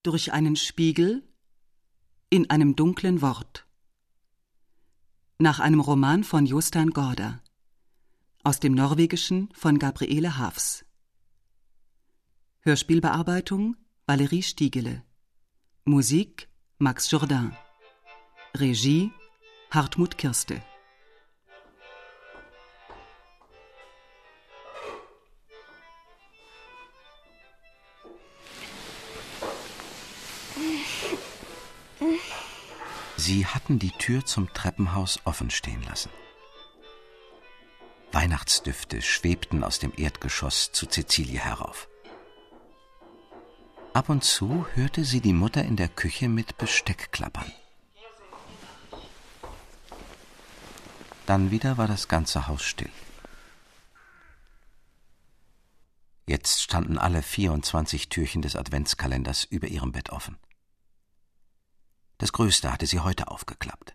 durch einen Spiegel in einem dunklen Wort. Nach einem Roman von Jostein Gaarder. Aus dem Norwegischen von Gabriele Havs. Hörspielbearbeitung Valerie Stiegele. Musik Max Jourdain. Regie Hartmut Kirste. Sie hatten die Tür zum Treppenhaus offen stehen lassen. Weihnachtsdüfte schwebten aus dem Erdgeschoss zu Cäcilie herauf. Ab und zu hörte sie die Mutter in der Küche mit Besteck klappern. Dann wieder war das ganze Haus still. Jetzt standen alle 24 Türchen des Adventskalenders über ihrem Bett offen. Das größte hatte sie heute aufgeklappt.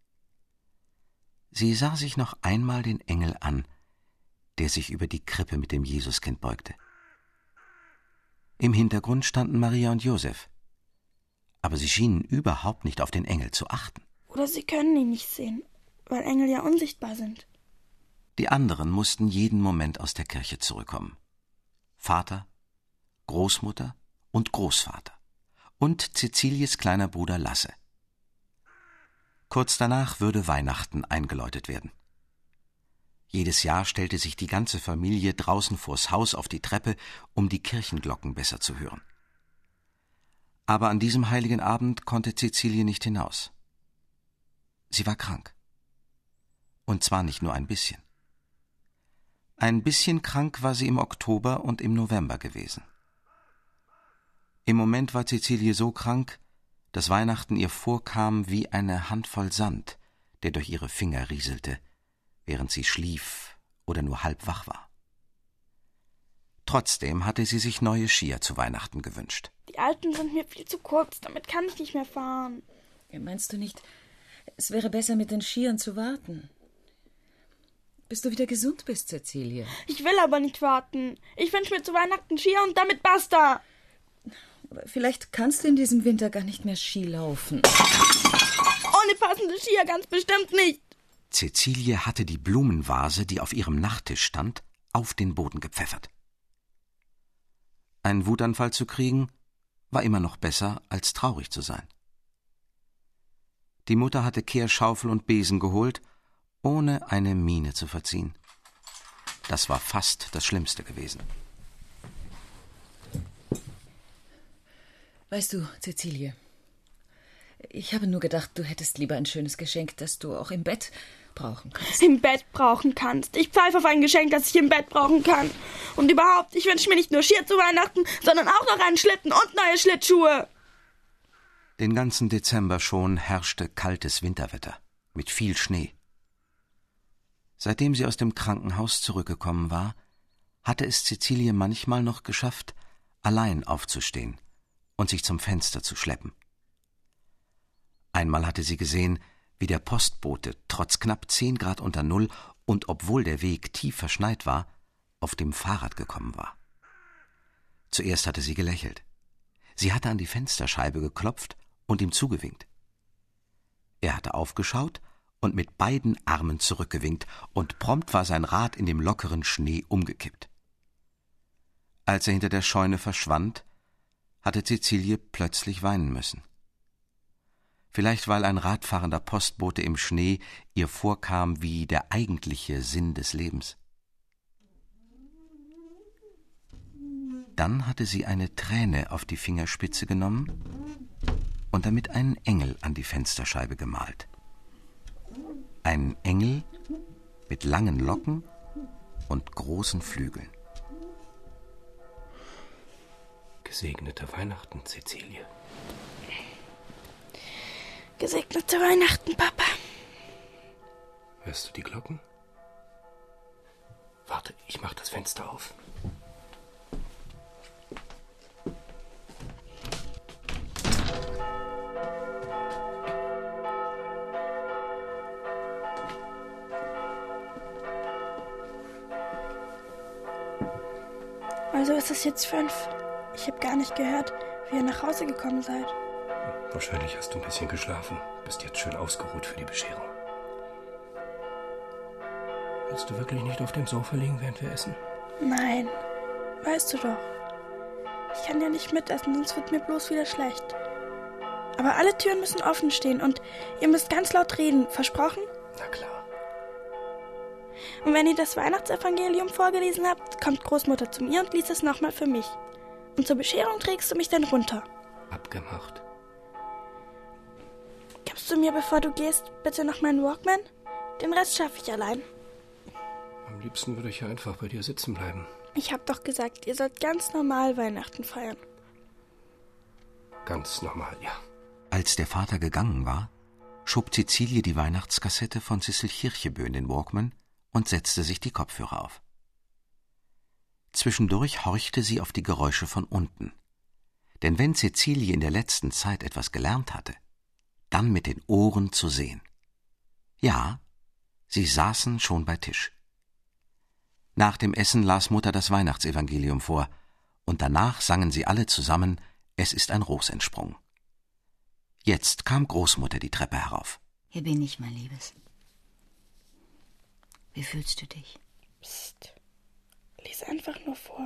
Sie sah sich noch einmal den Engel an, der sich über die Krippe mit dem Jesuskind beugte. Im Hintergrund standen Maria und Josef, aber sie schienen überhaupt nicht auf den Engel zu achten. Oder sie können ihn nicht sehen, weil Engel ja unsichtbar sind. Die anderen mussten jeden Moment aus der Kirche zurückkommen. Vater, Großmutter und Großvater und Cäcilies kleiner Bruder Lasse. Kurz danach würde Weihnachten eingeläutet werden. Jedes Jahr stellte sich die ganze Familie draußen vors Haus auf die Treppe, um die Kirchenglocken besser zu hören. Aber an diesem heiligen Abend konnte Cäcilie nicht hinaus. Sie war krank. Und zwar nicht nur ein bisschen. Ein bisschen krank war sie im Oktober und im November gewesen. Im Moment war Cäcilie so krank, dass Weihnachten ihr vorkam wie eine Handvoll Sand, der durch ihre Finger rieselte, während sie schlief oder nur halb wach war. Trotzdem hatte sie sich neue Skier zu Weihnachten gewünscht. Die alten sind mir viel zu kurz, damit kann ich nicht mehr fahren. Meinst du nicht, es wäre besser, mit den Skiern zu warten? Bis du wieder gesund bist, Cäcilie. Ich will aber nicht warten. Ich wünsche mir zu Weihnachten Skier und damit basta. Aber vielleicht kannst du in diesem Winter gar nicht mehr Ski laufen. Ohne passende Skier ganz bestimmt nicht. Cäcilie hatte die Blumenvase, die auf ihrem Nachttisch stand, auf den Boden gepfeffert. Einen Wutanfall zu kriegen, war immer noch besser, als traurig zu sein. Die Mutter hatte Kehrschaufel und Besen geholt, ohne eine Miene zu verziehen. Das war fast das Schlimmste gewesen. Weißt du, Cäcilie, ich habe nur gedacht, du hättest lieber ein schönes Geschenk, das du auch im Bett brauchen kannst. Im Bett brauchen kannst. Ich pfeife auf ein Geschenk, das ich im Bett brauchen kann. Und überhaupt, ich wünsche mir nicht nur Skier zu Weihnachten, sondern auch noch einen Schlitten und neue Schlittschuhe. Den ganzen Dezember schon herrschte kaltes Winterwetter mit viel Schnee. Seitdem sie aus dem Krankenhaus zurückgekommen war, hatte es Cäcilie manchmal noch geschafft, allein aufzustehen und sich zum Fenster zu schleppen. Einmal hatte sie gesehen, wie der Postbote trotz knapp 10 Grad unter Null und obwohl der Weg tief verschneit war, auf dem Fahrrad gekommen war. Zuerst hatte sie gelächelt. Sie hatte an die Fensterscheibe geklopft und ihm zugewinkt. Er hatte aufgeschaut und mit beiden Armen zurückgewinkt, und prompt war sein Rad in dem lockeren Schnee umgekippt. Als er hinter der Scheune verschwand, hatte Cäcilie plötzlich weinen müssen. Vielleicht weil ein radfahrender Postbote im Schnee ihr vorkam wie der eigentliche Sinn des Lebens. Dann hatte sie eine Träne auf die Fingerspitze genommen und damit einen Engel an die Fensterscheibe gemalt. Einen Engel mit langen Locken und großen Flügeln. Gesegnete Weihnachten, Cäcilie. Gesegnete Weihnachten, Papa. Hörst du die Glocken? Warte, ich mach das Fenster auf. Also ist es jetzt 5. Ich habe gar nicht gehört, wie ihr nach Hause gekommen seid. Wahrscheinlich hast du ein bisschen geschlafen. Bist jetzt schön ausgeruht für die Bescherung. Willst du wirklich nicht auf dem Sofa liegen, während wir essen? Nein, weißt du doch. Ich kann ja nicht mitessen, sonst wird mir bloß wieder schlecht. Aber alle Türen müssen offen stehen und ihr müsst ganz laut reden. Versprochen? Na klar. Und wenn ihr das Weihnachtsevangelium vorgelesen habt, kommt Großmutter zu mir und liest es nochmal für mich. Und zur Bescherung trägst du mich dann runter. Abgemacht. Gibst du mir, bevor du gehst, bitte noch meinen Walkman? Den Rest schaffe ich allein. Am liebsten würde ich ja einfach bei dir sitzen bleiben. Ich hab doch gesagt, ihr sollt ganz normal Weihnachten feiern. Ganz normal, ja. Als der Vater gegangen war, schob Cäcilie die Weihnachtskassette von Sissel Kirchebö in den Walkman und setzte sich die Kopfhörer auf. Zwischendurch horchte sie auf die Geräusche von unten. Denn wenn Cäcilie in der letzten Zeit etwas gelernt hatte, dann mit den Ohren zu sehen. Ja, sie saßen schon bei Tisch. Nach dem Essen las Mutter das Weihnachtsevangelium vor, und danach sangen sie alle zusammen »Es ist ein Ros entsprungen«. Jetzt kam Großmutter die Treppe herauf. Hier bin ich, mein Liebes. Wie fühlst du dich? Psst. Lies einfach nur vor.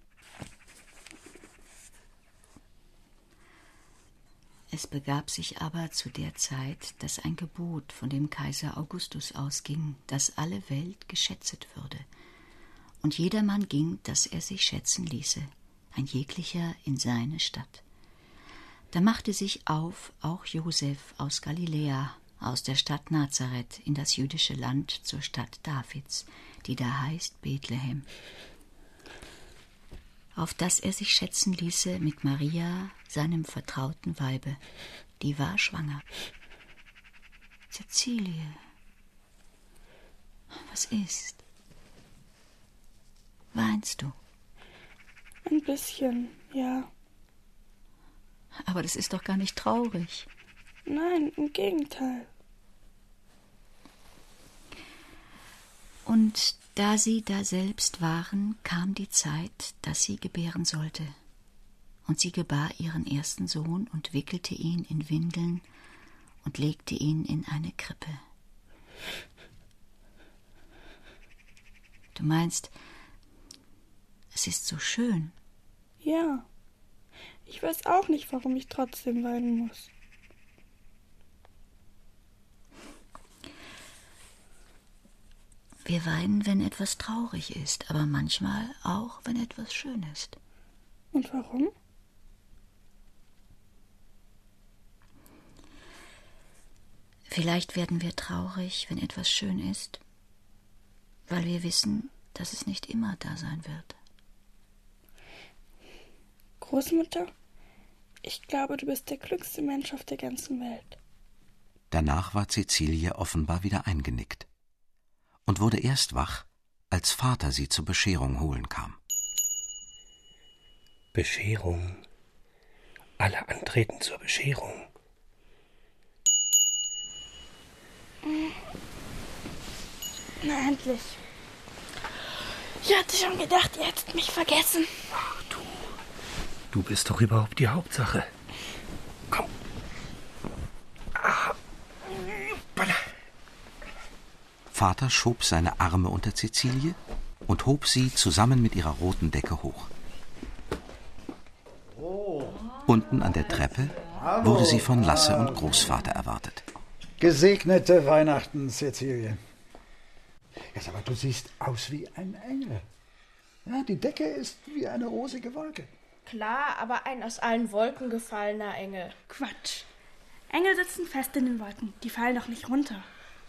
Es begab sich aber zu der Zeit, dass ein Gebot von dem Kaiser Augustus ausging, dass alle Welt geschätzet würde. Und jedermann ging, dass er sich schätzen ließe, ein jeglicher in seine Stadt. Da machte sich auf auch Josef aus Galiläa, aus der Stadt Nazareth, in das jüdische Land zur Stadt Davids, die da heißt Bethlehem, auf dass er sich schätzen ließe mit Maria, seinem vertrauten Weibe, die war schwanger. Cäcilie, was ist? Weinst du? Ein bisschen, ja. Aber das ist doch gar nicht traurig. Nein, im Gegenteil. Und da sie daselbst waren, kam die Zeit, dass sie gebären sollte. Und sie gebar ihren ersten Sohn und wickelte ihn in Windeln und legte ihn in eine Krippe. Du meinst, es ist so schön. Ja. Ich weiß auch nicht, warum ich trotzdem weinen muss. Wir weinen, wenn etwas traurig ist, aber manchmal auch, wenn etwas schön ist. Und warum? Vielleicht werden wir traurig, wenn etwas schön ist, weil wir wissen, dass es nicht immer da sein wird. Großmutter, ich glaube, du bist der klügste Mensch auf der ganzen Welt. Danach war Cäcilie offenbar wieder eingenickt und wurde erst wach, als Vater sie zur Bescherung holen kam. Bescherung. Alle antreten zur Bescherung. Na, endlich. Ich hatte schon gedacht, ihr hättet mich vergessen. Ach du bist doch überhaupt die Hauptsache. Komm. Vater schob seine Arme unter Cäcilie und hob sie zusammen mit ihrer roten Decke hoch. Unten an der Treppe wurde sie von Lasse und Großvater erwartet. Gesegnete Weihnachten, Cäcilie. Ja, aber du siehst aus wie ein Engel. Ja, die Decke ist wie eine rosige Wolke. Klar, aber ein aus allen Wolken gefallener Engel. Quatsch. Engel sitzen fest in den Wolken. Die fallen doch nicht runter.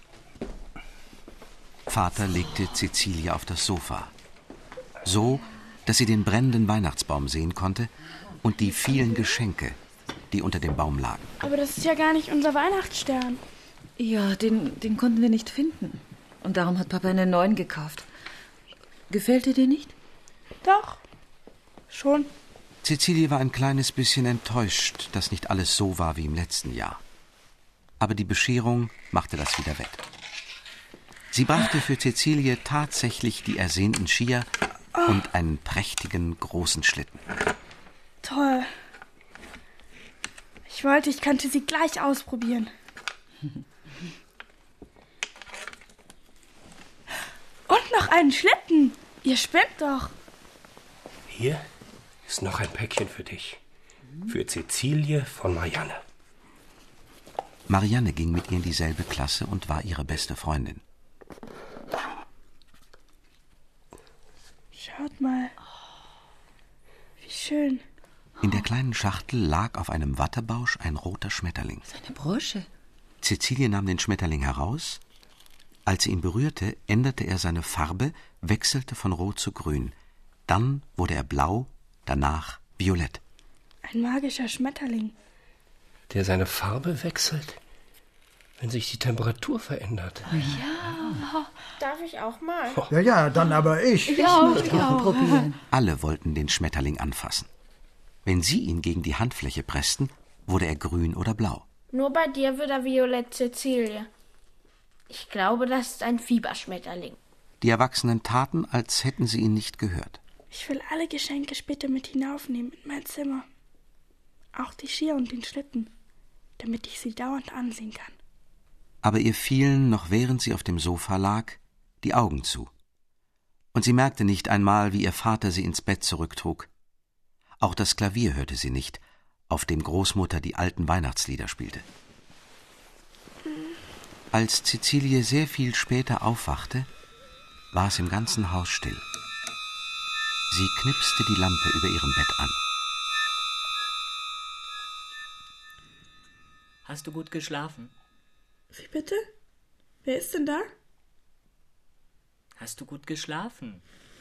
Vater legte Cäcilie auf das Sofa, so, dass sie den brennenden Weihnachtsbaum sehen konnte und die vielen Geschenke, die unter dem Baum lagen. Aber das ist ja gar nicht unser Weihnachtsstern. Ja, den konnten wir nicht finden. Und darum hat Papa einen neuen gekauft. Gefällt er dir nicht? Doch, schon. Cäcilie war ein kleines bisschen enttäuscht, dass nicht alles so war wie im letzten Jahr. Aber die Bescherung machte das wieder wett. Sie brachte für Cäcilie tatsächlich die ersehnten Skier und einen prächtigen, großen Schlitten. Toll. Ich wollte, ich könnte sie gleich ausprobieren. Und noch einen Schlitten. Ihr spinnt doch. Hier ist noch ein Päckchen für dich. Für Cäcilie von Marianne. Marianne ging mit ihr in dieselbe Klasse und war ihre beste Freundin. Schaut mal. Wie schön. In der kleinen Schachtel lag auf einem Wattebausch ein roter Schmetterling. Eine Brosche. Cäcilie nahm den Schmetterling heraus. Als sie ihn berührte, änderte er seine Farbe, wechselte von rot zu grün. Dann wurde er blau, danach violett. Ein magischer Schmetterling. Der seine Farbe wechselt, wenn sich die Temperatur verändert. Darf ich auch mal? Ja, dann aber ich. Probieren. Alle wollten den Schmetterling anfassen. Wenn sie ihn gegen die Handfläche pressten, wurde er grün oder blau. Nur bei dir wird er violett, Cäcilie. Ich glaube, das ist ein Fieberschmetterling. Die Erwachsenen taten, als hätten sie ihn nicht gehört. Ich will alle Geschenke später mit hinaufnehmen in mein Zimmer. Auch die Skier und den Schlitten, damit ich sie dauernd ansehen kann. Aber ihr fielen, noch während sie auf dem Sofa lag, die Augen zu. Und sie merkte nicht einmal, wie ihr Vater sie ins Bett zurücktrug. Auch das Klavier hörte sie nicht, auf dem Großmutter die alten Weihnachtslieder spielte. Als Cäcilie sehr viel später aufwachte, war es im ganzen Haus still. Sie knipste die Lampe über ihrem Bett an. Hast du gut geschlafen? Wie bitte? Wer ist denn da? Hast du gut geschlafen?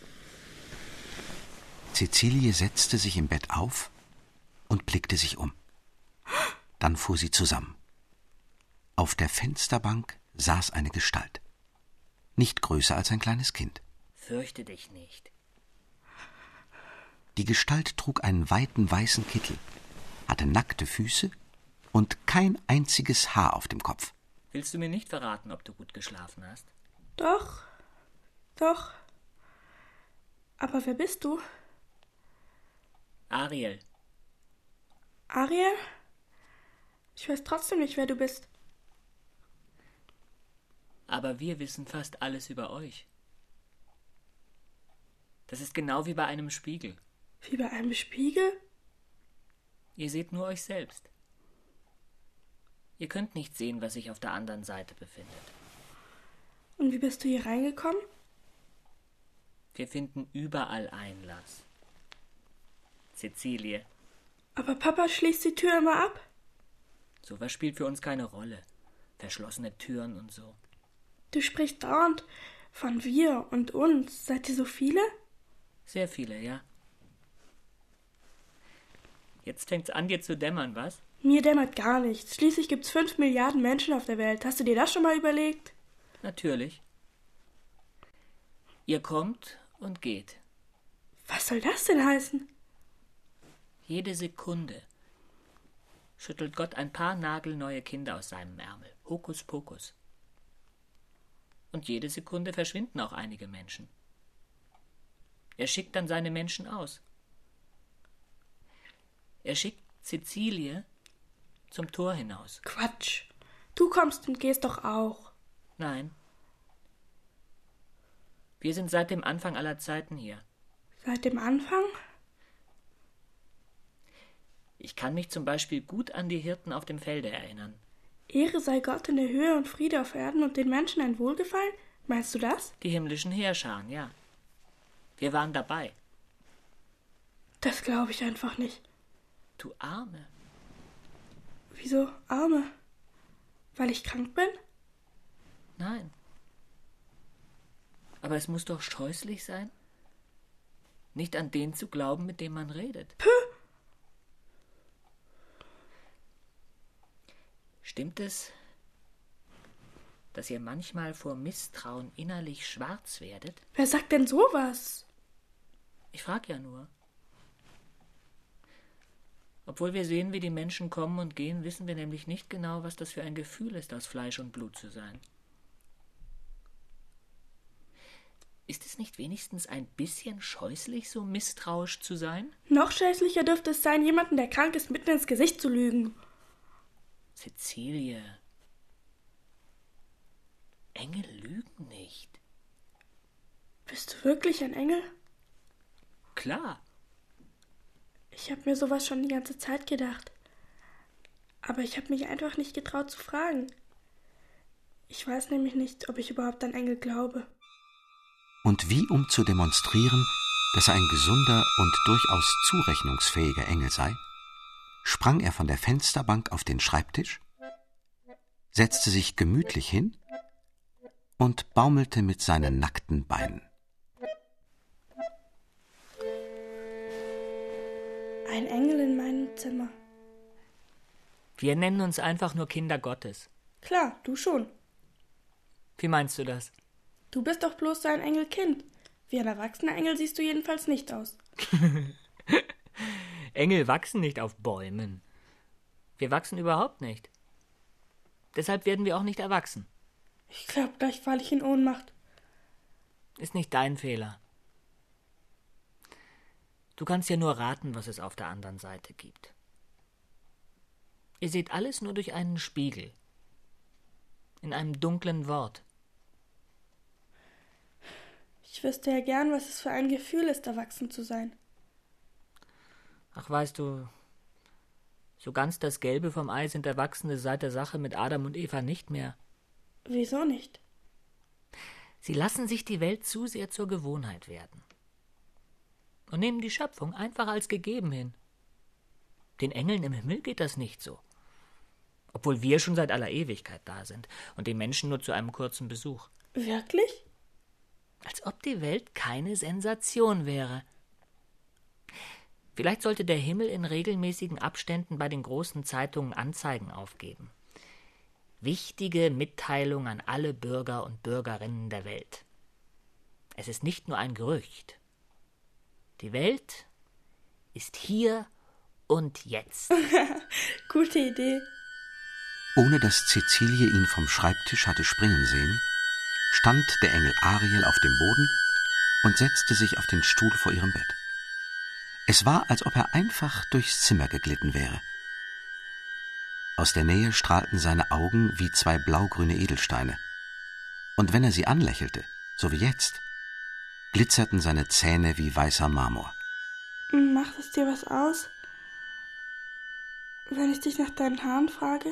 Cäcilie setzte sich im Bett auf und blickte sich um. Dann fuhr sie zusammen. Auf der Fensterbank saß eine Gestalt. Nicht größer als ein kleines Kind. Fürchte dich nicht. Die Gestalt trug einen weiten weißen Kittel, hatte nackte Füße und kein einziges Haar auf dem Kopf. Willst du mir nicht verraten, ob du gut geschlafen hast? Doch. Aber wer bist du? Ariel. Ariel? Ich weiß trotzdem nicht, wer du bist. Aber wir wissen fast alles über euch. Das ist genau wie bei einem Spiegel. Wie bei einem Spiegel? Ihr seht nur euch selbst. Ihr könnt nicht sehen, was sich auf der anderen Seite befindet. Und wie bist du hier reingekommen? Wir finden überall Einlass. Cäcilie, Aber Papa schließt die Tür immer ab. sowas spielt für uns keine Rolle. Verschlossene Türen und so. Du sprichst dauernd von wir und uns. Seid ihr so viele? Sehr viele, ja. Jetzt fängt's an, dir zu dämmern, was? Mir dämmert gar nichts. Schließlich gibt's 5 Milliarden Menschen auf der Welt. Hast du dir das schon mal überlegt? Natürlich. Ihr kommt und geht. Was soll das denn heißen? Jede Sekunde schüttelt Gott ein paar nagelneue Kinder aus seinem Ärmel. Hokuspokus. Und jede Sekunde verschwinden auch einige Menschen. Er schickt dann seine Menschen aus. Er schickt Cäcilie zum Tor hinaus. Quatsch. Du kommst und gehst doch auch. Nein. Wir sind seit dem Anfang aller Zeiten hier. Seit dem Anfang? Ich kann mich zum Beispiel gut an die Hirten auf dem Felde erinnern. Ehre sei Gott in der Höhe und Friede auf Erden und den Menschen ein Wohlgefallen? Meinst du das? Die himmlischen Heerscharen, ja. Wir waren dabei. Das glaube ich einfach nicht. Du Arme. Wieso Arme? Weil ich krank bin? Nein. Aber es muss doch scheußlich sein, nicht an den zu glauben, mit dem man redet. Puh. Stimmt es, dass ihr manchmal vor Misstrauen innerlich schwarz werdet? Wer sagt denn sowas? Ich frag ja nur. Obwohl wir sehen, wie die Menschen kommen und gehen, wissen wir nämlich nicht genau, was das für ein Gefühl ist, aus Fleisch und Blut zu sein. Ist es nicht wenigstens ein bisschen scheußlich, so misstrauisch zu sein? Noch scheußlicher dürfte es sein, jemanden, der krank ist, mitten ins Gesicht zu lügen. Cäcilie, Engel lügen nicht. Bist du wirklich ein Engel? Klar. Ich habe mir sowas schon die ganze Zeit gedacht. Aber ich habe mich einfach nicht getraut zu fragen. Ich weiß nämlich nicht, ob ich überhaupt an Engel glaube. Und wie um zu demonstrieren, dass er ein gesunder und durchaus zurechnungsfähiger Engel sei, sprang er von der Fensterbank auf den Schreibtisch, setzte sich gemütlich hin und baumelte mit seinen nackten Beinen. Ein Engel in meinem Zimmer. Wir nennen uns einfach nur Kinder Gottes. Klar, du schon. Wie meinst du das? Du bist doch bloß so ein Engelkind. Wie ein erwachsener Engel siehst du jedenfalls nicht aus. Engel wachsen nicht auf Bäumen. Wir wachsen überhaupt nicht. Deshalb werden wir auch nicht erwachsen. Ich glaube, gleich falle ich in Ohnmacht. Ist nicht dein Fehler. Du kannst ja nur raten, was es auf der anderen Seite gibt. Ihr seht alles nur durch einen Spiegel. In einem dunklen Wort. Ich wüsste ja gern, was es für ein Gefühl ist, erwachsen zu sein. Ach, weißt du, so ganz das Gelbe vom Ei sind Erwachsene seit der Sache mit Adam und Eva nicht mehr. Wieso nicht? Sie lassen sich die Welt zu sehr zur Gewohnheit werden. Und nehmen die Schöpfung einfach als gegeben hin. Den Engeln im Himmel geht das nicht so. Obwohl wir schon seit aller Ewigkeit da sind und die Menschen nur zu einem kurzen Besuch. Wirklich? Als ob die Welt keine Sensation wäre. Vielleicht sollte der Himmel in regelmäßigen Abständen bei den großen Zeitungen Anzeigen aufgeben. Wichtige Mitteilung an alle Bürger und Bürgerinnen der Welt. Es ist nicht nur ein Gerücht. Die Welt ist hier und jetzt. Gute Idee. Ohne dass Cäcilie ihn vom Schreibtisch hatte springen sehen, stand der Engel Ariel auf dem Boden und setzte sich auf den Stuhl vor ihrem Bett. Es war, als ob er einfach durchs Zimmer geglitten wäre. Aus der Nähe strahlten seine Augen wie zwei blaugrüne Edelsteine. Und wenn er sie anlächelte, so wie jetzt, glitzerten seine Zähne wie weißer Marmor. Macht es dir was aus, wenn ich dich nach deinen Haaren frage?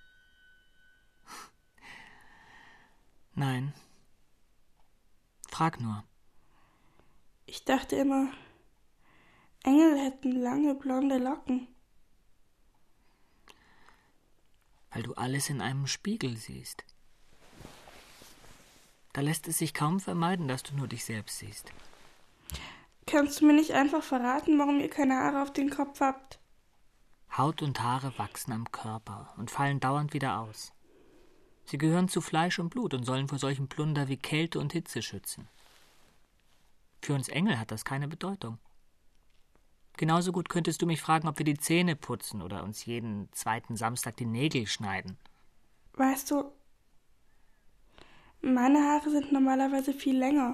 Nein. Frag nur. Ich dachte immer, Engel hätten lange blonde Locken. Weil du alles in einem Spiegel siehst. Da lässt es sich kaum vermeiden, dass du nur dich selbst siehst. Kannst du mir nicht einfach verraten, warum ihr keine Haare auf den Kopf habt? Haut und Haare wachsen am Körper und fallen dauernd wieder aus. Sie gehören zu Fleisch und Blut und sollen vor solchem Plunder wie Kälte und Hitze schützen. Für uns Engel hat das keine Bedeutung. Genauso gut könntest du mich fragen, ob wir die Zähne putzen oder uns jeden zweiten Samstag die Nägel schneiden. Weißt du, meine Haare sind normalerweise viel länger.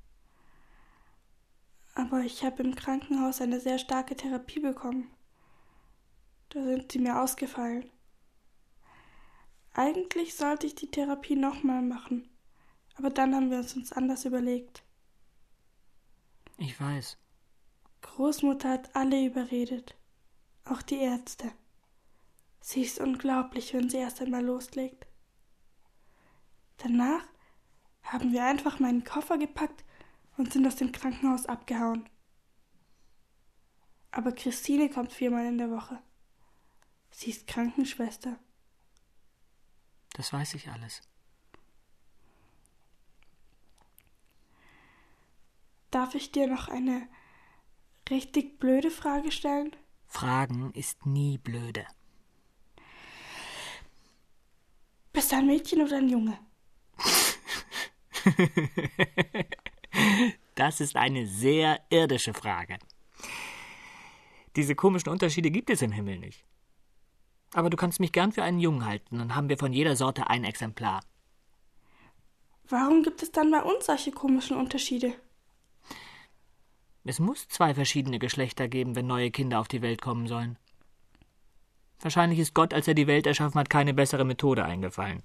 Aber ich habe im Krankenhaus eine sehr starke Therapie bekommen. Da sind sie mir ausgefallen. Eigentlich sollte ich die Therapie nochmal machen, aber dann haben wir uns anders überlegt. Ich weiß. Großmutter hat alle überredet, auch die Ärzte. Sie ist unglaublich, wenn sie erst einmal loslegt. Danach haben wir einfach meinen Koffer gepackt und sind aus dem Krankenhaus abgehauen. Aber Christine kommt 4-mal in der Woche. Sie ist Krankenschwester. Das weiß ich alles. Darf ich dir noch eine richtig blöde Frage stellen? Fragen ist nie blöde. Bist du ein Mädchen oder ein Junge? Das ist eine sehr irdische Frage. Diese komischen Unterschiede gibt es im Himmel nicht. Aber du kannst mich gern für einen Jungen halten, dann haben wir von jeder Sorte ein Exemplar. Warum gibt es dann bei uns solche komischen Unterschiede? Es muss 2 verschiedene Geschlechter geben, wenn neue Kinder auf die Welt kommen sollen. Wahrscheinlich ist Gott, als er die Welt erschaffen hat, keine bessere Methode eingefallen.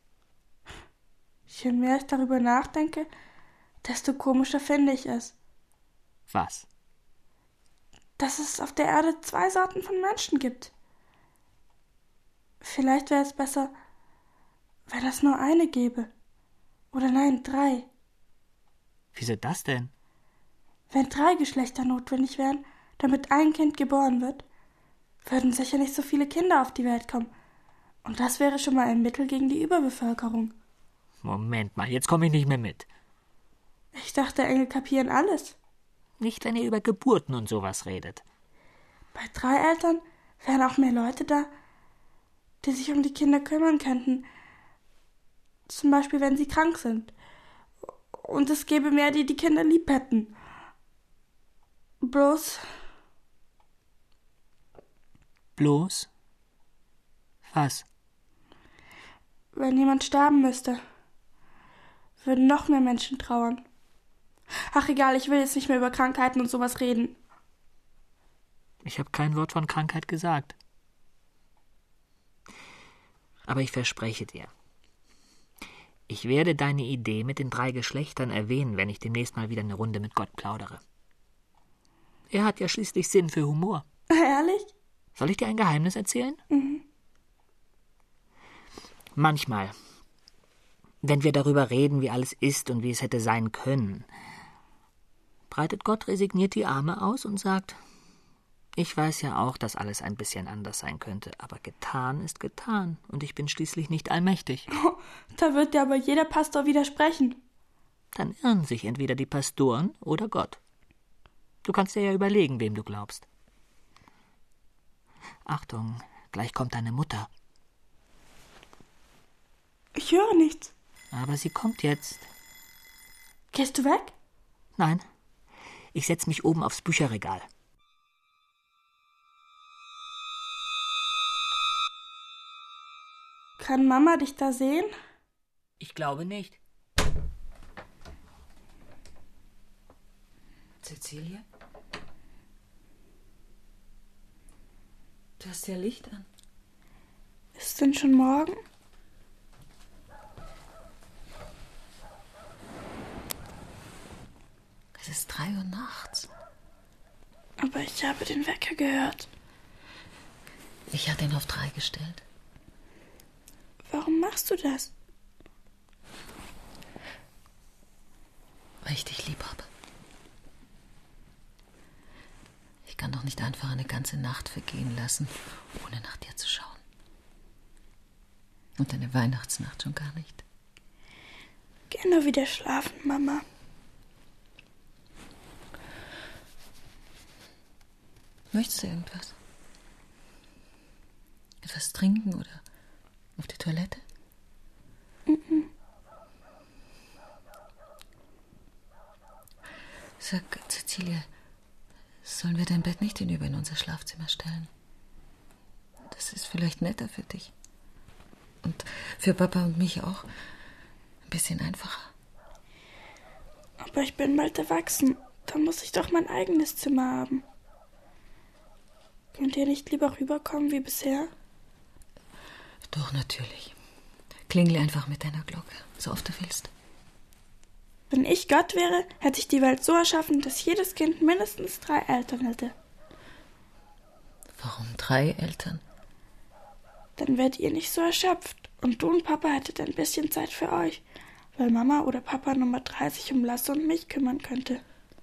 Je mehr ich darüber nachdenke, desto komischer finde ich es. Was? Dass es auf der Erde 2 Sorten von Menschen gibt. Vielleicht wäre es besser, wenn es nur eine gäbe. Oder nein, 3. Wieso das denn? Wenn 3 Geschlechter notwendig wären, damit ein Kind geboren wird, würden sicher nicht so viele Kinder auf die Welt kommen. Und das wäre schon mal ein Mittel gegen die Überbevölkerung. Moment mal, jetzt komme ich nicht mehr mit. Ich dachte, Engel kapieren alles. Nicht, wenn ihr über Geburten und sowas redet. Bei 3 Eltern wären auch mehr Leute da, die sich um die Kinder kümmern könnten. Zum Beispiel, wenn sie krank sind. Und es gäbe mehr, die die Kinder lieb hätten. Bloß? Was? Wenn jemand sterben müsste, würden noch mehr Menschen trauern. Ach egal, ich will jetzt nicht mehr über Krankheiten und sowas reden. Ich habe kein Wort von Krankheit gesagt. Aber ich verspreche dir, ich werde deine Idee mit den 3 Geschlechtern erwähnen, wenn ich demnächst mal wieder eine Runde mit Gott plaudere. Er hat ja schließlich Sinn für Humor. Ehrlich? Soll ich dir ein Geheimnis erzählen? Mhm. Manchmal, wenn wir darüber reden, wie alles ist und wie es hätte sein können, breitet Gott resigniert die Arme aus und sagt, ich weiß ja auch, dass alles ein bisschen anders sein könnte, aber getan ist getan und ich bin schließlich nicht allmächtig. Oh, da wird dir aber jeder Pastor widersprechen. Dann irren sich entweder die Pastoren oder Gott. Du kannst dir ja überlegen, wem du glaubst. Achtung, gleich kommt deine Mutter. Ich höre nichts. Aber sie kommt jetzt. Gehst du weg? Nein, ich setze mich oben aufs Bücherregal. Kann Mama dich da sehen? Ich glaube nicht. Cäcilie? Du hast ja Licht an. Ist denn schon morgen? Es ist 3 Uhr nachts. Aber ich habe den Wecker gehört. Ich hatte ihn auf 3 gestellt. Warum machst du das? Weil ich dich lieb habe. Ich kann doch nicht einfach eine ganze Nacht vergehen lassen, ohne nach dir zu schauen. Und eine Weihnachtsnacht schon gar nicht. Geh nur wieder schlafen, Mama. Möchtest du irgendwas? Etwas trinken oder auf die Toilette? Mhm. Sag, Cäcilie, sollen wir dein Bett nicht hinüber in unser Schlafzimmer stellen? Das ist vielleicht netter für dich. Und für Papa und mich auch ein bisschen einfacher. Aber ich bin bald erwachsen. Da muss ich doch mein eigenes Zimmer haben. Könnt ihr nicht lieber rüberkommen wie bisher? Doch, natürlich. Klingel einfach mit deiner Glocke, so oft du willst. Wenn ich Gott wäre, hätte ich die Welt so erschaffen, dass jedes Kind mindestens 3 Eltern hätte. Warum 3 Eltern? Dann wärt ihr nicht so erschöpft. Und du und Papa hättet ein bisschen Zeit für euch, weil Mama oder Papa Nummer 3 sich um Lasse und mich kümmern könnte.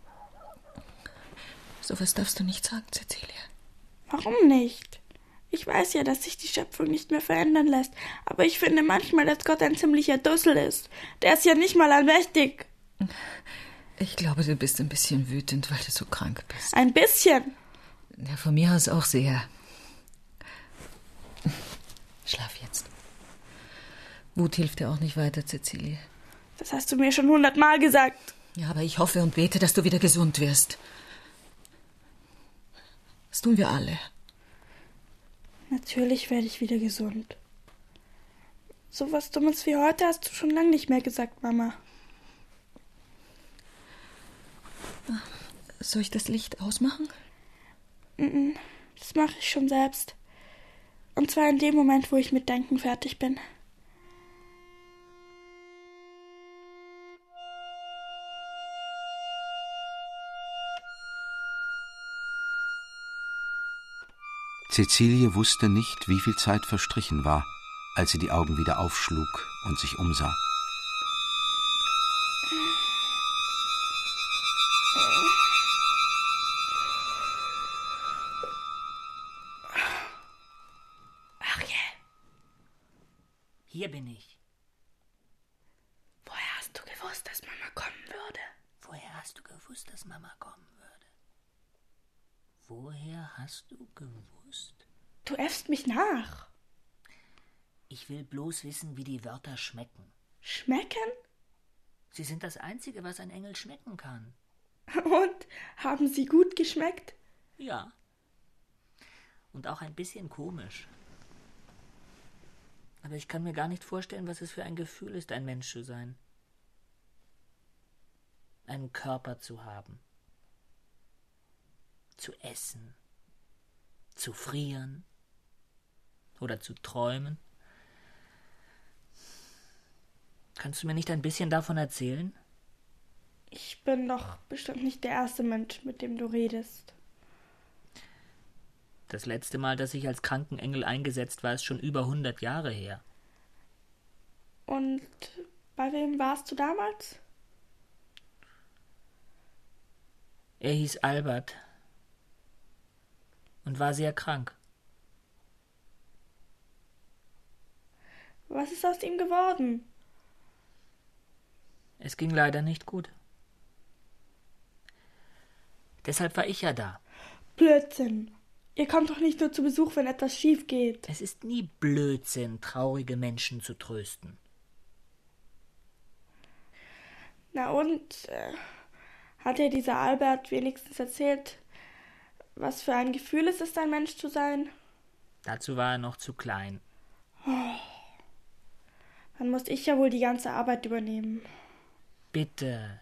So was darfst du nicht sagen, Cäcilie. Warum nicht? Ich weiß ja, dass sich die Schöpfung nicht mehr verändern lässt, aber ich finde manchmal, dass Gott ein ziemlicher Dussel ist. Der ist ja nicht mal allmächtig. Ich glaube, du bist ein bisschen wütend, weil du so krank bist. Ein bisschen? Ja, von mir aus auch sehr. Schlaf jetzt. Wut hilft dir auch nicht weiter, Cäcilie. Das hast du mir schon 100-mal gesagt. Ja, aber ich hoffe und bete, dass du wieder gesund wirst. Das tun wir alle. Natürlich werde ich wieder gesund. So was Dummes wie heute hast du schon lange nicht mehr gesagt, Mama. Soll ich das Licht ausmachen? Das mache ich schon selbst. Und zwar in dem Moment, wo ich mit Denken fertig bin. Cäcilie wusste nicht, wie viel Zeit verstrichen war, als sie die Augen wieder aufschlug und sich umsah. Ariel. Hier bin ich. Woher hast du gewusst, dass Mama kommen würde? Woher hast du gewusst, dass Mama kommen würde? Woher hast du gewusst? Du äffst mich nach. Ich will bloß wissen, wie die Wörter schmecken. Schmecken? Sie sind das Einzige, was ein Engel schmecken kann. Und? Haben sie gut geschmeckt? Ja. Und auch ein bisschen komisch. Aber ich kann mir gar nicht vorstellen, was es für ein Gefühl ist, ein Mensch zu sein. Einen Körper zu haben. Zu essen. Zu frieren. Oder zu träumen. Kannst du mir nicht ein bisschen davon erzählen? Ich bin doch bestimmt nicht der erste Mensch, mit dem du redest. Das letzte Mal, dass ich als Krankenengel eingesetzt war, ist schon über 100 Jahre her. Und bei wem warst du damals? Er hieß Albert und war sehr krank. Was ist aus ihm geworden? Es ging leider nicht gut. Deshalb war ich ja da. Blödsinn. Ihr kommt doch nicht nur zu Besuch, wenn etwas schief geht. Es ist nie Blödsinn, traurige Menschen zu trösten. Na und? Hat dir dieser Albert wenigstens erzählt, was für ein Gefühl es ist, ein Mensch zu sein? Dazu war er noch zu klein. Oh. Dann muss ich ja wohl die ganze Arbeit übernehmen. Bitte.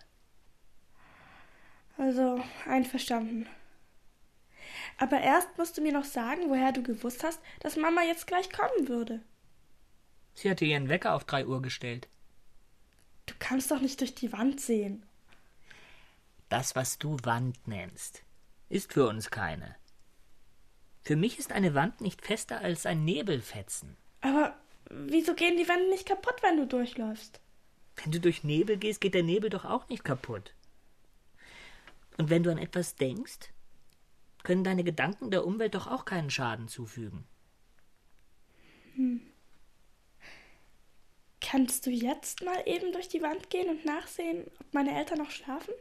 Also, einverstanden. Aber erst musst du mir noch sagen, woher du gewusst hast, dass Mama jetzt gleich kommen würde. Sie hatte ihren Wecker auf 3 Uhr gestellt. Du kannst doch nicht durch die Wand sehen. Das, was du Wand nennst, ist für uns keine. Für mich ist eine Wand nicht fester als ein Nebelfetzen. Aber wieso gehen die Wände nicht kaputt, wenn du durchläufst? Wenn du durch Nebel gehst, geht der Nebel doch auch nicht kaputt. Und wenn du an etwas denkst, können deine Gedanken der Umwelt doch auch keinen Schaden zufügen. Kannst du jetzt mal eben durch die Wand gehen und nachsehen, ob meine Eltern noch schlafen?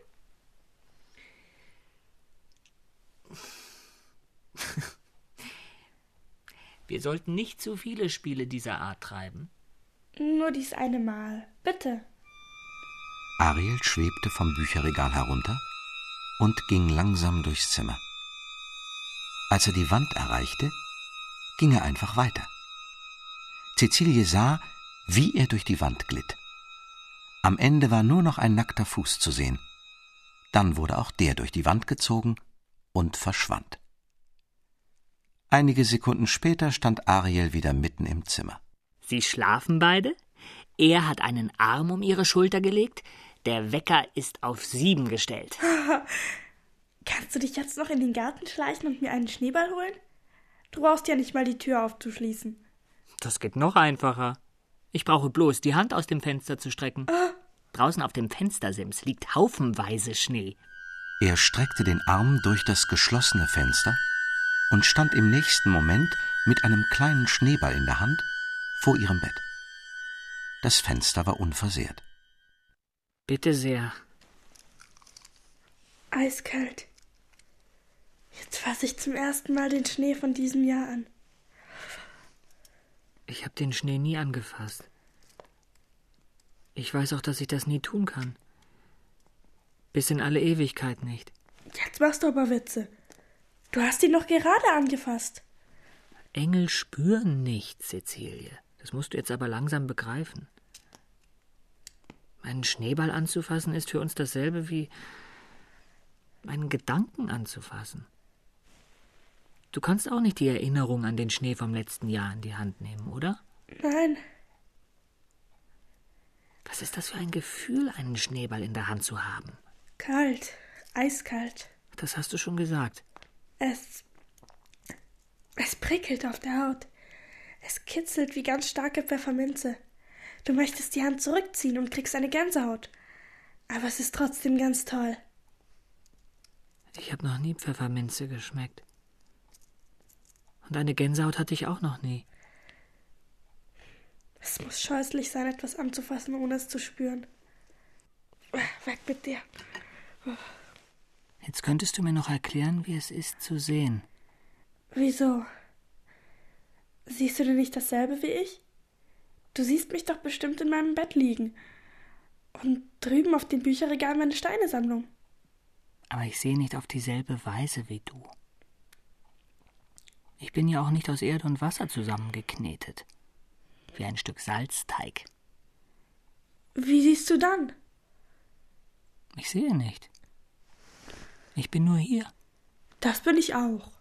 Wir sollten nicht zu viele Spiele dieser Art treiben. Nur dies eine Mal. Bitte. Ariel schwebte vom Bücherregal herunter und ging langsam durchs Zimmer. Als er die Wand erreichte, ging er einfach weiter. Cäcilie sah, wie er durch die Wand glitt. Am Ende war nur noch ein nackter Fuß zu sehen. Dann wurde auch der durch die Wand gezogen und verschwand. Einige Sekunden später stand Ariel wieder mitten im Zimmer. Sie schlafen beide? Er hat einen Arm um ihre Schulter gelegt, der Wecker ist auf 7 gestellt. Kannst du dich jetzt noch in den Garten schleichen und mir einen Schneeball holen? Du brauchst ja nicht mal die Tür aufzuschließen. Das geht noch einfacher. Ich brauche bloß die Hand aus dem Fenster zu strecken. Draußen auf dem Fenstersims liegt haufenweise Schnee. Er streckte den Arm durch das geschlossene Fenster und stand im nächsten Moment mit einem kleinen Schneeball in der Hand vor ihrem Bett. Das Fenster war unversehrt. Bitte sehr. Eiskalt. Jetzt fasse ich zum ersten Mal den Schnee von diesem Jahr an. Ich habe den Schnee nie angefasst. Ich weiß auch, dass ich das nie tun kann. Bis in alle Ewigkeit nicht. Jetzt machst du aber Witze. Du hast ihn noch gerade angefasst. Engel spüren nichts, Cäcilie. Das musst du jetzt aber langsam begreifen. Einen Schneeball anzufassen ist für uns dasselbe wie einen Gedanken anzufassen. Du kannst auch nicht die Erinnerung an den Schnee vom letzten Jahr in die Hand nehmen, oder? Nein. Was ist das für ein Gefühl, einen Schneeball in der Hand zu haben? Kalt. Eiskalt. Das hast du schon gesagt. Es prickelt auf der Haut. Es kitzelt wie ganz starke Pfefferminze. Du möchtest die Hand zurückziehen und kriegst eine Gänsehaut. Aber es ist trotzdem ganz toll. Ich habe noch nie Pfefferminze geschmeckt. Und eine Gänsehaut hatte ich auch noch nie. Es muss scheußlich sein, etwas anzufassen, ohne es zu spüren. Weg mit dir. Jetzt könntest du mir noch erklären, wie es ist zu sehen. Wieso? Siehst du denn nicht dasselbe wie ich? Du siehst mich doch bestimmt in meinem Bett liegen. Und drüben auf dem Bücherregal meine Steinesammlung. Aber ich sehe nicht auf dieselbe Weise wie du. Ich bin ja auch nicht aus Erde und Wasser zusammengeknetet. Wie ein Stück Salzteig. Wie siehst du dann? Ich sehe nicht. Ich bin nur hier. Das bin ich auch.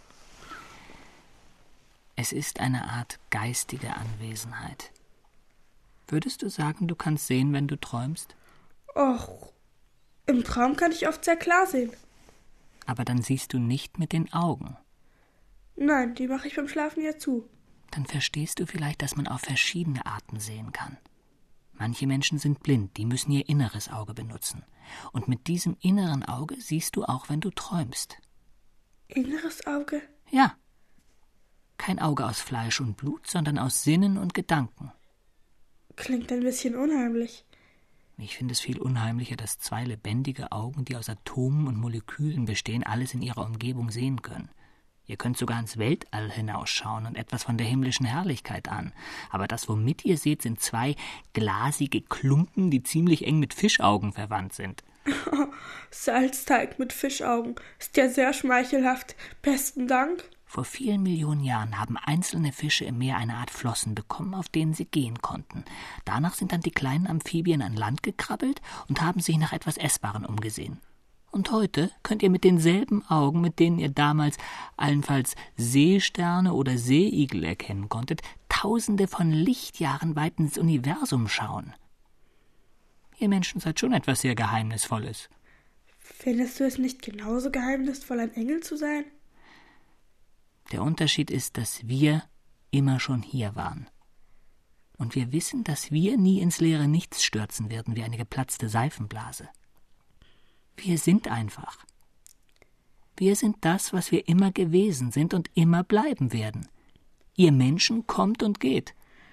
Es ist eine Art geistige Anwesenheit. Würdest du sagen, du kannst sehen, wenn du träumst? Och, im Traum kann ich oft sehr klar sehen. Aber dann siehst du nicht mit den Augen. Nein, die mache ich beim Schlafen ja zu. Dann verstehst du vielleicht, dass man auf verschiedene Arten sehen kann. Manche Menschen sind blind, die müssen ihr inneres Auge benutzen. Und mit diesem inneren Auge siehst du auch, wenn du träumst. Inneres Auge? Ja. Kein Auge aus Fleisch und Blut, sondern aus Sinnen und Gedanken. Klingt ein bisschen unheimlich. Ich finde es viel unheimlicher, dass zwei lebendige Augen, die aus Atomen und Molekülen bestehen, alles in ihrer Umgebung sehen können. Ihr könnt sogar ins Weltall hinausschauen und etwas von der himmlischen Herrlichkeit an. Aber das, womit ihr seht, sind zwei glasige Klumpen, die ziemlich eng mit Fischaugen verwandt sind. Salzteig mit Fischaugen. Ist ja sehr schmeichelhaft. Besten Dank. Vor vielen Millionen Jahren haben einzelne Fische im Meer eine Art Flossen bekommen, auf denen sie gehen konnten. Danach sind dann die kleinen Amphibien an Land gekrabbelt und haben sich nach etwas Essbarem umgesehen. Und heute könnt ihr mit denselben Augen, mit denen ihr damals allenfalls Seesterne oder Seeigel erkennen konntet, Tausende von Lichtjahren weit ins Universum schauen. Ihr Menschen seid schon etwas sehr Geheimnisvolles. Findest du es nicht genauso geheimnisvoll, ein Engel zu sein? Der Unterschied ist, dass wir immer schon hier waren. Und wir wissen, dass wir nie ins leere Nichts stürzen werden wie eine geplatzte Seifenblase. Wir sind einfach. Wir sind das, was wir immer gewesen sind und immer bleiben werden. Ihr Menschen kommt und geht.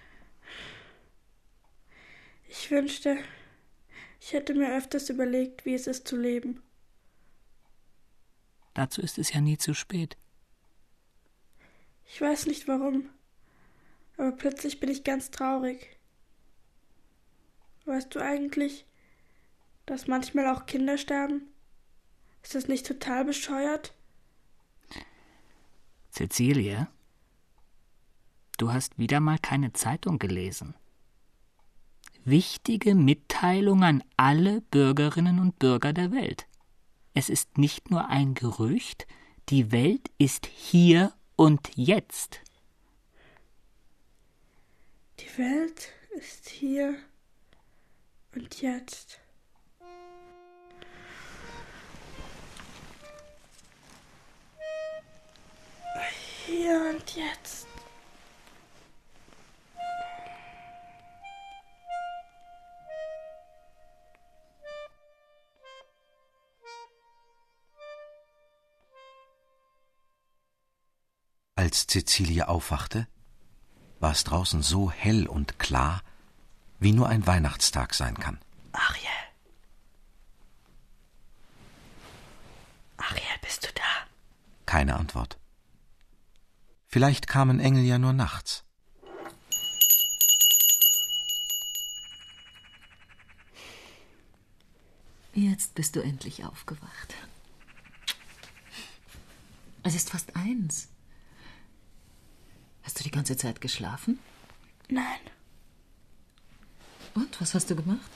Ich wünschte, ich hätte mir öfters überlegt, wie es ist zu leben. Dazu ist es ja nie zu spät. Ich weiß nicht warum, aber plötzlich bin ich ganz traurig. Weißt du eigentlich, dass manchmal auch Kinder sterben? Ist das nicht total bescheuert? Cäcilie, du hast wieder mal keine Zeitung gelesen. Wichtige Mitteilung an alle Bürgerinnen und Bürger der Welt. Es ist nicht nur ein Gerücht, die Welt ist hier und jetzt. Die Welt ist hier und jetzt. Hier und jetzt. Als Cäcilie aufwachte, war es draußen so hell und klar, wie nur ein Weihnachtstag sein kann. Ariel, bist du da? Keine Antwort. Vielleicht kamen Engel ja nur nachts. Jetzt bist du endlich aufgewacht. Es ist fast 1. Hast du die ganze Zeit geschlafen? Nein. Und, was hast du gemacht?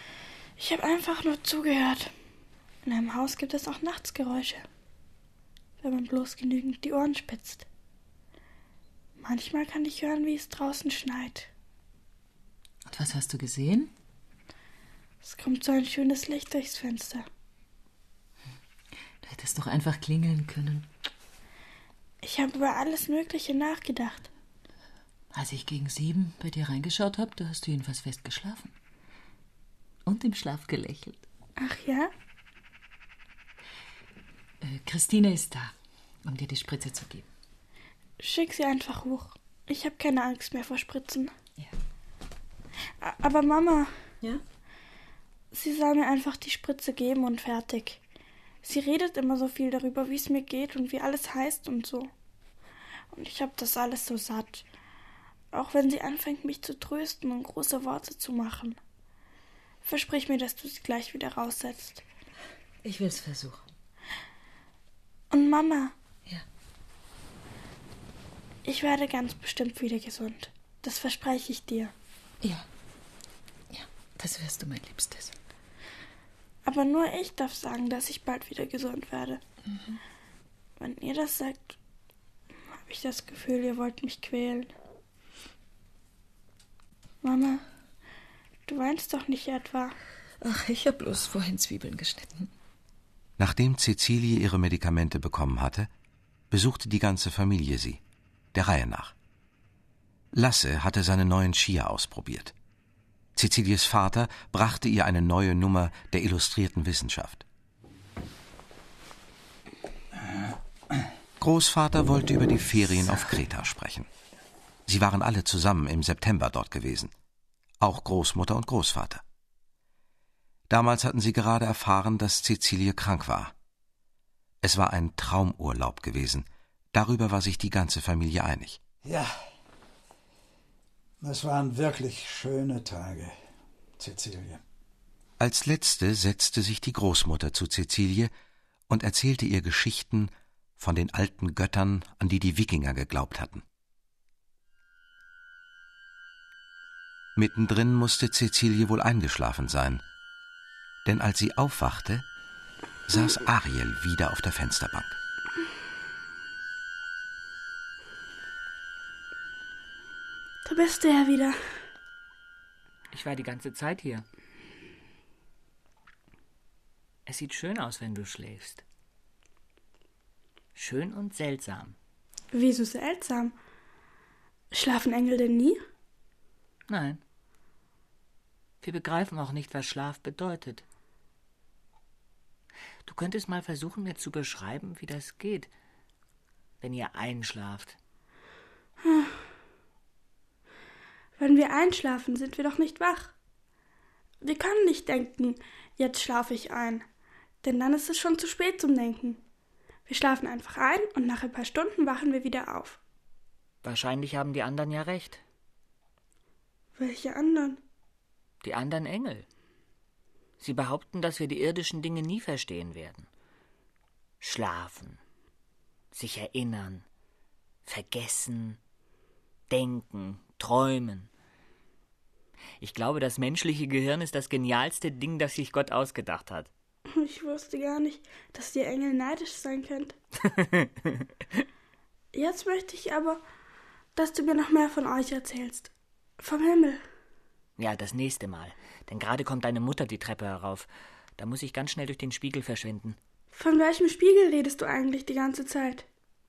Ich habe einfach nur zugehört. In einem Haus gibt es auch Nachtsgeräusche. wenn man bloß genügend die Ohren spitzt. Manchmal kann ich hören, wie es draußen schneit. Und was hast du gesehen? Es kommt so ein schönes Licht durchs Fenster. Du hättest doch einfach klingeln können. Ich habe über alles Mögliche nachgedacht. Als ich gegen 7 bei dir reingeschaut habe, da hast du jedenfalls fest geschlafen. Und im Schlaf gelächelt. Ach ja? Christine ist da, um dir die Spritze zu geben. Schick sie einfach hoch. Ich habe keine Angst mehr vor Spritzen. Ja. Aber Mama... Ja? Sie soll mir einfach die Spritze geben und fertig. Sie redet immer so viel darüber, wie es mir geht und wie alles heißt und so. Und ich habe das alles so satt. Auch wenn sie anfängt, mich zu trösten und große Worte zu machen. Versprich mir, dass du sie gleich wieder raussetzt. Ich will es versuchen. Und Mama? Ja? Ich werde ganz bestimmt wieder gesund. Das verspreche ich dir. Ja. Ja, das wirst du, mein Liebstes. Aber nur ich darf sagen, dass ich bald wieder gesund werde. Mhm. Wenn ihr das sagt, habe ich das Gefühl, ihr wollt mich quälen. Mama, du weinst doch nicht etwa? Ach, ich habe bloß vorhin Zwiebeln geschnitten. Nachdem Cäcilie ihre Medikamente bekommen hatte, besuchte die ganze Familie sie, der Reihe nach. Lasse hatte seine neuen Skier ausprobiert. Cäcilies Vater brachte ihr eine neue Nummer der Illustrierten Wissenschaft. Großvater wollte über die Ferien auf Kreta sprechen. Sie waren alle zusammen im September dort gewesen. Auch Großmutter und Großvater. Damals hatten sie gerade erfahren, dass Cäcilie krank war. Es war ein Traumurlaub gewesen. Darüber war sich die ganze Familie einig. Ja, das waren wirklich schöne Tage, Cäcilie. Als letzte setzte sich die Großmutter zu Cäcilie und erzählte ihr Geschichten von den alten Göttern, an die Wikinger geglaubt hatten. Mittendrin musste Cäcilie wohl eingeschlafen sein, denn als sie aufwachte, saß Ariel wieder auf der Fensterbank. Da bist du ja wieder. Ich war die ganze Zeit hier. Es sieht schön aus, wenn du schläfst. Schön und seltsam. Wieso seltsam? Schlafen Engel denn nie? Nein. Wir begreifen auch nicht, was Schlaf bedeutet. Du könntest mal versuchen, mir zu beschreiben, wie das geht, wenn ihr einschlaft. Wenn wir einschlafen, sind wir doch nicht wach. Wir können nicht denken, jetzt schlafe ich ein, denn dann ist es schon zu spät zum Denken. Wir schlafen einfach ein und nach ein paar Stunden wachen wir wieder auf. Wahrscheinlich haben die anderen ja recht. Welche anderen? Die anderen Engel. Sie behaupten, dass wir die irdischen Dinge nie verstehen werden. Schlafen, sich erinnern, vergessen, denken, träumen. Ich glaube, das menschliche Gehirn ist das genialste Ding, das sich Gott ausgedacht hat. Ich wusste gar nicht, dass ihr Engel neidisch sein könnt. Jetzt möchte ich aber, dass du mir noch mehr von euch erzählst. Vom Himmel. Ja, das nächste Mal. Denn gerade kommt deine Mutter die Treppe herauf. Da muss ich ganz schnell durch den Spiegel verschwinden. Von welchem Spiegel redest du eigentlich die ganze Zeit?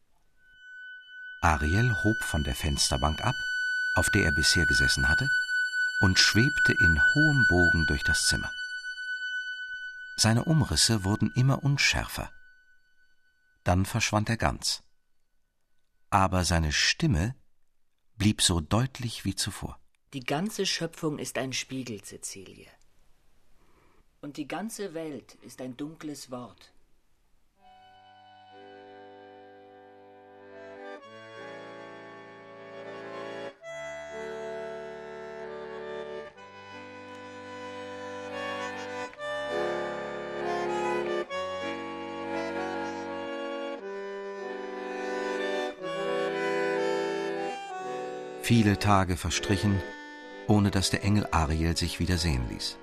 Ariel hob von der Fensterbank ab, auf der er bisher gesessen hatte, und schwebte in hohem Bogen durch das Zimmer. Seine Umrisse wurden immer unschärfer. Dann verschwand er ganz. Aber seine Stimme blieb so deutlich wie zuvor. Die ganze Schöpfung ist ein Spiegel, Cäcilie. Und die ganze Welt ist ein dunkles Wort. Viele Tage verstrichen, ohne dass der Engel Ariel sich wieder sehen ließ.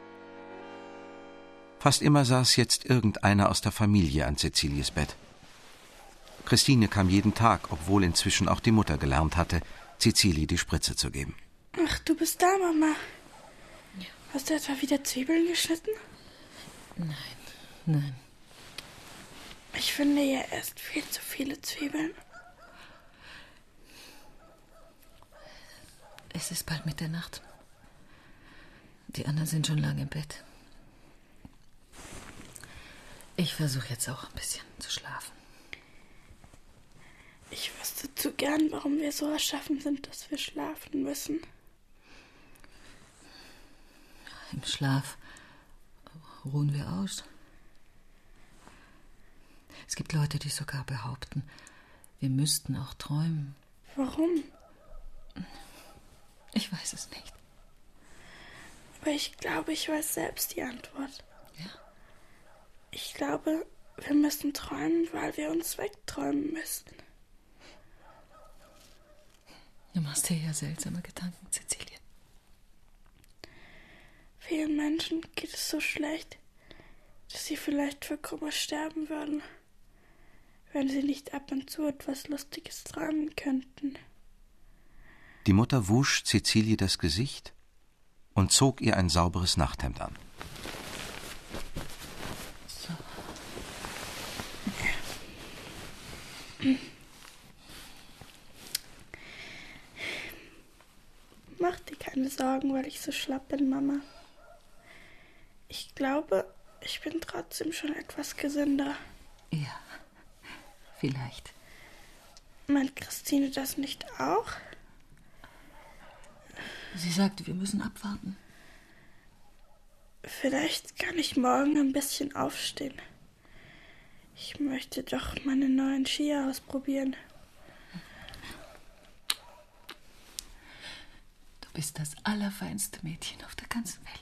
Fast immer saß jetzt irgendeiner aus der Familie an Cäcilies Bett. Christine kam jeden Tag, obwohl inzwischen auch die Mutter gelernt hatte, Cäcilie die Spritze zu geben. Ach, du bist da, Mama. Ja. Hast du etwa wieder Zwiebeln geschnitten? Nein. Ich finde, ihr esst viel zu viele Zwiebeln. Es ist bald Mitternacht. Die anderen sind schon lange im Bett. Ich versuche jetzt auch ein bisschen zu schlafen. Ich wüsste zu gern, warum wir so erschaffen sind, dass wir schlafen müssen. Im Schlaf ruhen wir aus. Es gibt Leute, die sogar behaupten, wir müssten auch träumen. Warum? Ich weiß es nicht. Aber ich glaube, ich weiß selbst die Antwort. Ja? Ich glaube, wir müssen träumen, weil wir uns wegträumen müssen. Du machst dir ja seltsame Gedanken, Cäcilie. Vielen Menschen geht es so schlecht, dass sie vielleicht vor Kummer sterben würden, wenn sie nicht ab und zu etwas Lustiges träumen könnten. Die Mutter wusch Cäcilie das Gesicht und zog ihr ein sauberes Nachthemd an. So. Mach dir keine Sorgen, weil ich so schlapp bin, Mama. Ich glaube, ich bin trotzdem schon etwas gesünder. Ja, vielleicht. Meint Christine das nicht auch? Sie sagte, wir müssen abwarten. Vielleicht kann ich morgen ein bisschen aufstehen. Ich möchte doch meine neuen Skier ausprobieren. Du bist das allerfeinste Mädchen auf der ganzen Welt.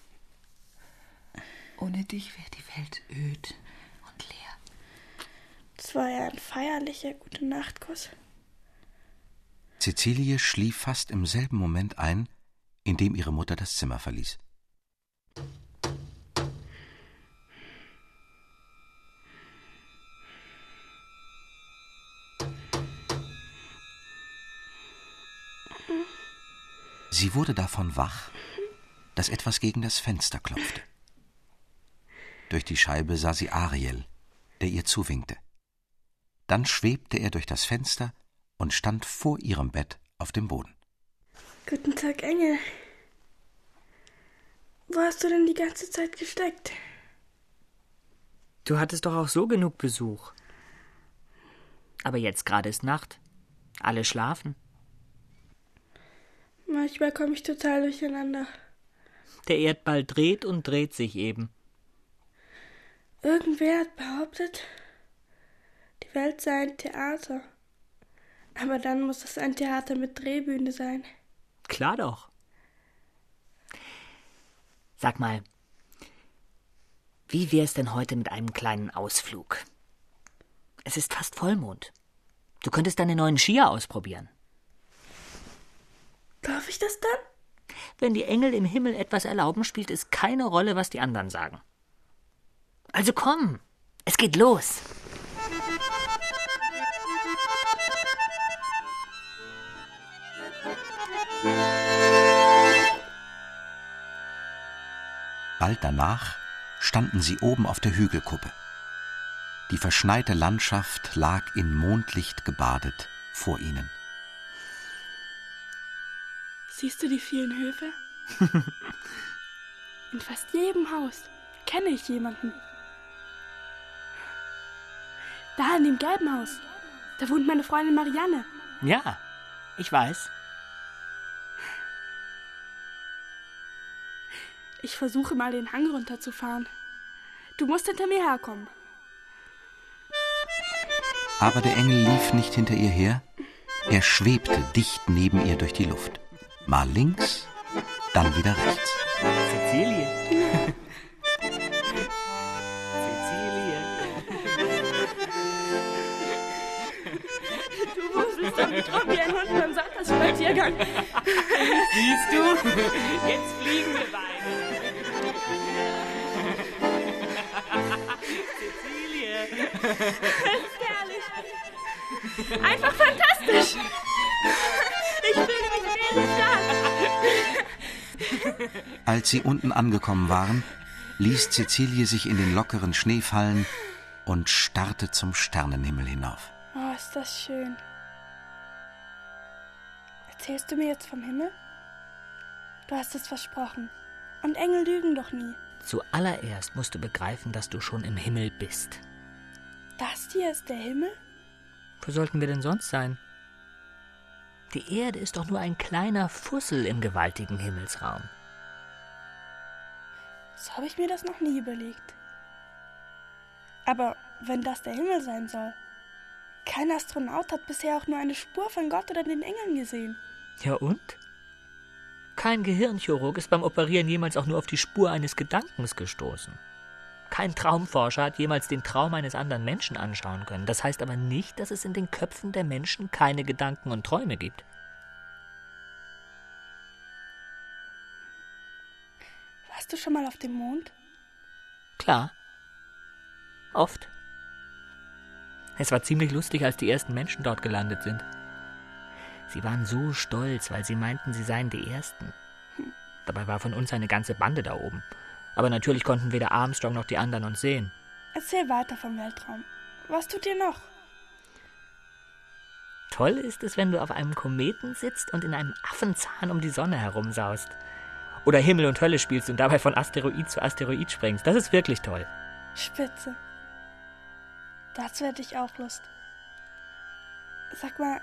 Ohne dich wäre die Welt öd und leer. Das war ja ein feierlicher Gute-Nacht-Kuss. Cäcilie schlief fast im selben Moment ein, in dem ihre Mutter das Zimmer verließ. Sie wurde davon wach, dass etwas gegen das Fenster klopfte. Durch die Scheibe sah sie Ariel, der ihr zuwinkte. Dann schwebte er durch das Fenster und stand vor ihrem Bett auf dem Boden. Guten Tag, Engel. Wo hast du denn die ganze Zeit gesteckt? Du hattest doch auch so genug Besuch. Aber jetzt gerade ist Nacht. Alle schlafen. Manchmal komme ich total durcheinander. Der Erdball dreht und dreht sich eben. Irgendwer hat behauptet, die Welt sei ein Theater. Aber dann muss es ein Theater mit Drehbühne sein. Klar doch. Sag mal, wie wär's denn heute mit einem kleinen Ausflug? Es ist fast Vollmond. Du könntest deine neuen Skier ausprobieren. Darf ich das dann? Wenn die Engel im Himmel etwas erlauben, spielt es keine Rolle, was die anderen sagen. Also komm, es geht los. Bald danach standen sie oben auf der Hügelkuppe. Die verschneite Landschaft lag in Mondlicht gebadet vor ihnen. Siehst du die vielen Höfe? In fast jedem Haus kenne ich jemanden. Da in dem gelben Haus, da wohnt meine Freundin Marianne. Ja, ich weiß. Ich versuche mal den Hang runterzufahren. Du musst hinter mir herkommen. Aber der Engel lief nicht hinter ihr her. Er schwebte dicht neben ihr durch die Luft. Mal links, dann wieder rechts. Cäcilie. Cäcilie. Du wuselst damit rum wie ein Hund beim Sonntagsspaziergang. Siehst du? Jetzt fliegen wir beide. Cäcilie. Das ist herrlich. Einfach fantastisch. Ich fühle mich wie in der Stadt. Als sie unten angekommen waren, ließ Cäcilie sich in den lockeren Schnee fallen und starrte zum Sternenhimmel hinauf. Oh, ist das schön. Erzählst du mir jetzt vom Himmel? Du hast es versprochen. Und Engel lügen doch nie. Zuallererst musst du begreifen, dass du schon im Himmel bist. Das hier ist der Himmel? Wo sollten wir denn sonst sein? Die Erde ist doch nur ein kleiner Fussel im gewaltigen Himmelsraum. So habe ich mir das noch nie überlegt. Aber wenn das der Himmel sein soll, kein Astronaut hat bisher auch nur eine Spur von Gott oder den Engeln gesehen. Ja und? Kein Gehirnchirurg ist beim Operieren jemals auch nur auf die Spur eines Gedankens gestoßen. Kein Traumforscher hat jemals den Traum eines anderen Menschen anschauen können. Das heißt aber nicht, dass es in den Köpfen der Menschen keine Gedanken und Träume gibt. Warst du schon mal auf dem Mond? Klar. Oft. Es war ziemlich lustig, als die ersten Menschen dort gelandet sind. Sie waren so stolz, weil sie meinten, sie seien die Ersten. Dabei war von uns eine ganze Bande da oben. Aber natürlich konnten weder Armstrong noch die anderen uns sehen. Erzähl weiter vom Weltraum. Was tut ihr noch? Toll ist es, wenn du auf einem Kometen sitzt und in einem Affenzahn um die Sonne herumsaust. Oder Himmel und Hölle spielst und dabei von Asteroid zu Asteroid springst. Das ist wirklich toll. Spitze. Dazu hätte ich auch Lust. Sag mal,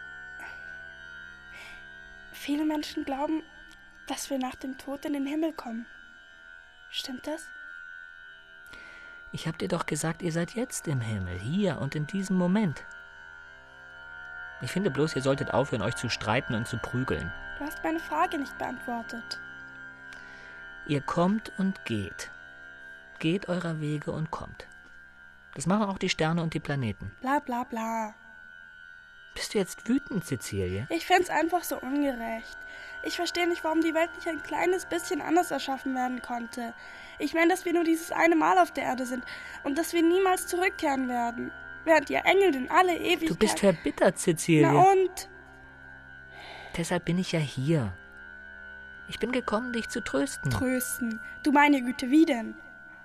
viele Menschen glauben, dass wir nach dem Tod in den Himmel kommen. Stimmt das? Ich hab dir doch gesagt, ihr seid jetzt im Himmel, hier und in diesem Moment. Ich finde bloß, ihr solltet aufhören, euch zu streiten und zu prügeln. Du hast meine Frage nicht beantwortet. Ihr kommt und geht. Geht eurer Wege und kommt. Das machen auch die Sterne und die Planeten. Bla bla bla. Bist du jetzt wütend, Cäcilie? Ich find's einfach so ungerecht. Ich verstehe nicht, warum die Welt nicht ein kleines bisschen anders erschaffen werden konnte. Ich meine, dass wir nur dieses eine Mal auf der Erde sind und dass wir niemals zurückkehren werden. Während ihr Engel in alle Ewigkeit... Du bist verbittert, Cäcilie. Na und? Deshalb bin ich ja hier. Ich bin gekommen, dich zu trösten. Trösten? Du meine Güte, wie denn?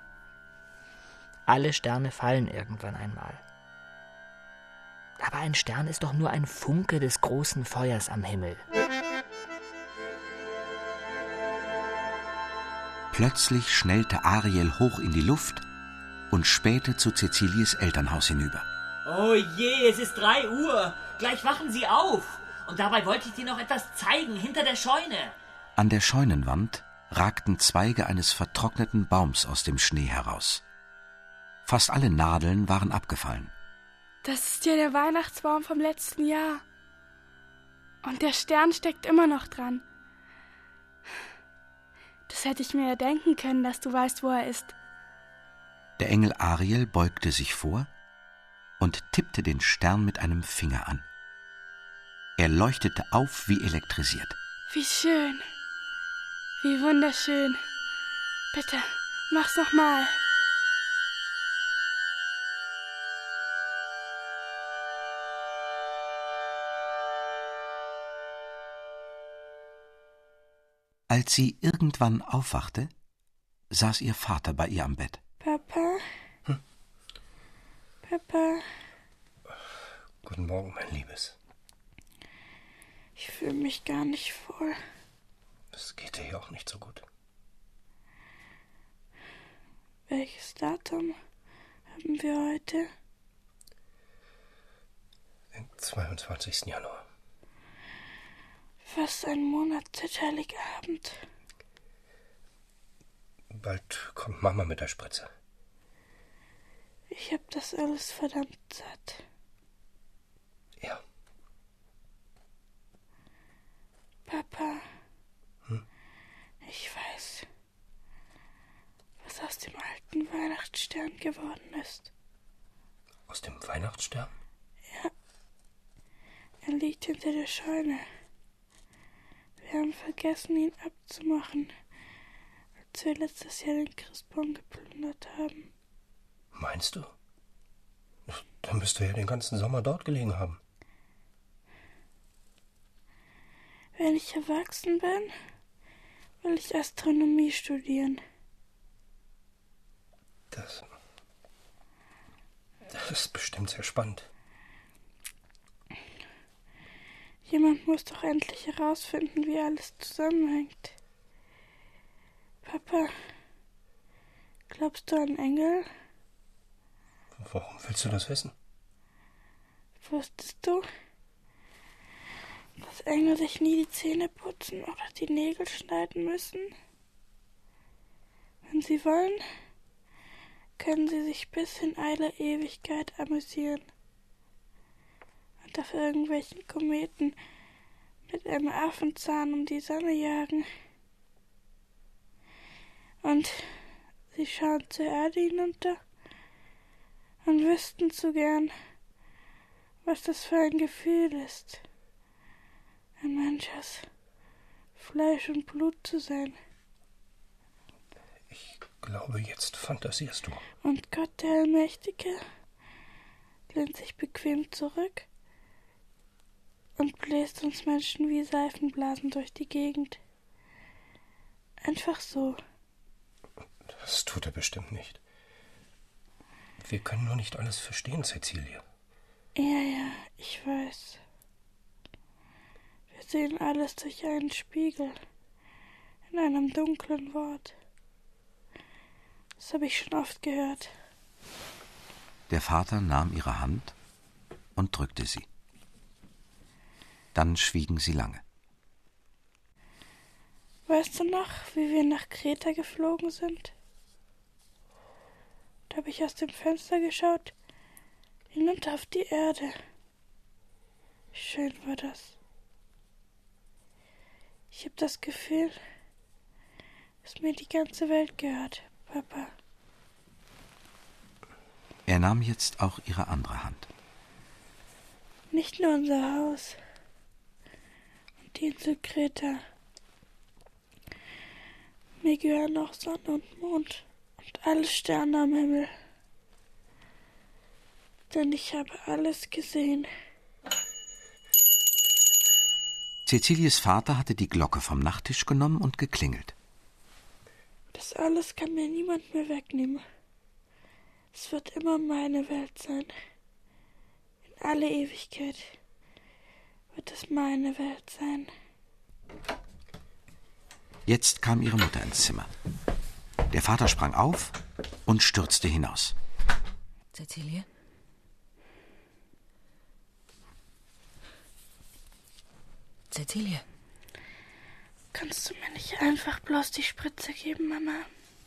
Alle Sterne fallen irgendwann einmal. Aber ein Stern ist doch nur ein Funke des großen Feuers am Himmel. Plötzlich schnellte Ariel hoch in die Luft und spähte zu Cäcilies Elternhaus hinüber. Oh je, es ist 3 Uhr. Gleich wachen Sie auf. Und dabei wollte ich dir noch etwas zeigen, hinter der Scheune. An der Scheunenwand ragten Zweige eines vertrockneten Baums aus dem Schnee heraus. Fast alle Nadeln waren abgefallen. Das ist ja der Weihnachtsbaum vom letzten Jahr. Und der Stern steckt immer noch dran. Das hätte ich mir ja denken können, dass du weißt, wo er ist. Der Engel Ariel beugte sich vor und tippte den Stern mit einem Finger an. Er leuchtete auf wie elektrisiert. Wie schön. Wie wunderschön. Bitte, mach's noch mal. Als sie irgendwann aufwachte, saß ihr Vater bei ihr am Bett. Papa? Papa? Guten Morgen, mein Liebes. Ich fühle mich gar nicht wohl. Es geht dir ja auch nicht so gut. Welches Datum haben wir heute? Den 22. Januar. Fast ein Monat seit Heiligabend. Bald kommt Mama mit der Spritze. Ich hab das alles verdammt satt. Ja. Papa, ich weiß, was aus dem alten Weihnachtsstern geworden ist. Aus dem Weihnachtsstern? Ja, er liegt hinter der Scheune. Wir haben vergessen, ihn abzumachen, als wir letztes Jahr den Christbaum geplündert haben. Meinst du? Dann müsste er ja den ganzen Sommer dort gelegen haben. Wenn ich erwachsen bin, will ich Astronomie studieren. Das ist bestimmt sehr spannend. Jemand muss doch endlich herausfinden, wie alles zusammenhängt. Papa, glaubst du an Engel? Warum willst du das wissen? Wusstest du, dass Engel sich nie die Zähne putzen oder die Nägel schneiden müssen? Wenn sie wollen, können sie sich bis in alle Ewigkeit amüsieren und auf irgendwelchen Kometen mit einem Affenzahn um die Sonne jagen. Und sie schauen zur Erde hinunter und wüssten so gern, was das für ein Gefühl ist, ein Mensch aus Fleisch und Blut zu sein. Ich glaube, jetzt fantasierst du. Und Gott, der Allmächtige, lehnt sich bequem zurück und bläst uns Menschen wie Seifenblasen durch die Gegend. Einfach so. Das tut er bestimmt nicht. Wir können nur nicht alles verstehen, Cäcilie. Ja, ich weiß. Wir sehen alles durch einen Spiegel, in einem dunklen Wort. Das habe ich schon oft gehört. Der Vater nahm ihre Hand und drückte sie. Dann schwiegen sie lange. Weißt du noch, wie wir nach Kreta geflogen sind? Da habe ich aus dem Fenster geschaut, hinunter auf die Erde. Wie schön war das. Ich habe das Gefühl, dass mir die ganze Welt gehört, Papa. Er nahm jetzt auch ihre andere Hand. Nicht nur unser Haus und die Insel Kreta. Mir gehören auch Sonne und Mond und alle Sterne am Himmel. Denn ich habe alles gesehen. Cäcilies Vater hatte die Glocke vom Nachttisch genommen und geklingelt. Das alles kann mir niemand mehr wegnehmen. Es wird immer meine Welt sein. In alle Ewigkeit wird es meine Welt sein. Jetzt kam ihre Mutter ins Zimmer. Der Vater sprang auf und stürzte hinaus. Cäcilie? Cäcilie? Kannst du mir nicht einfach bloß die Spritze geben, Mama?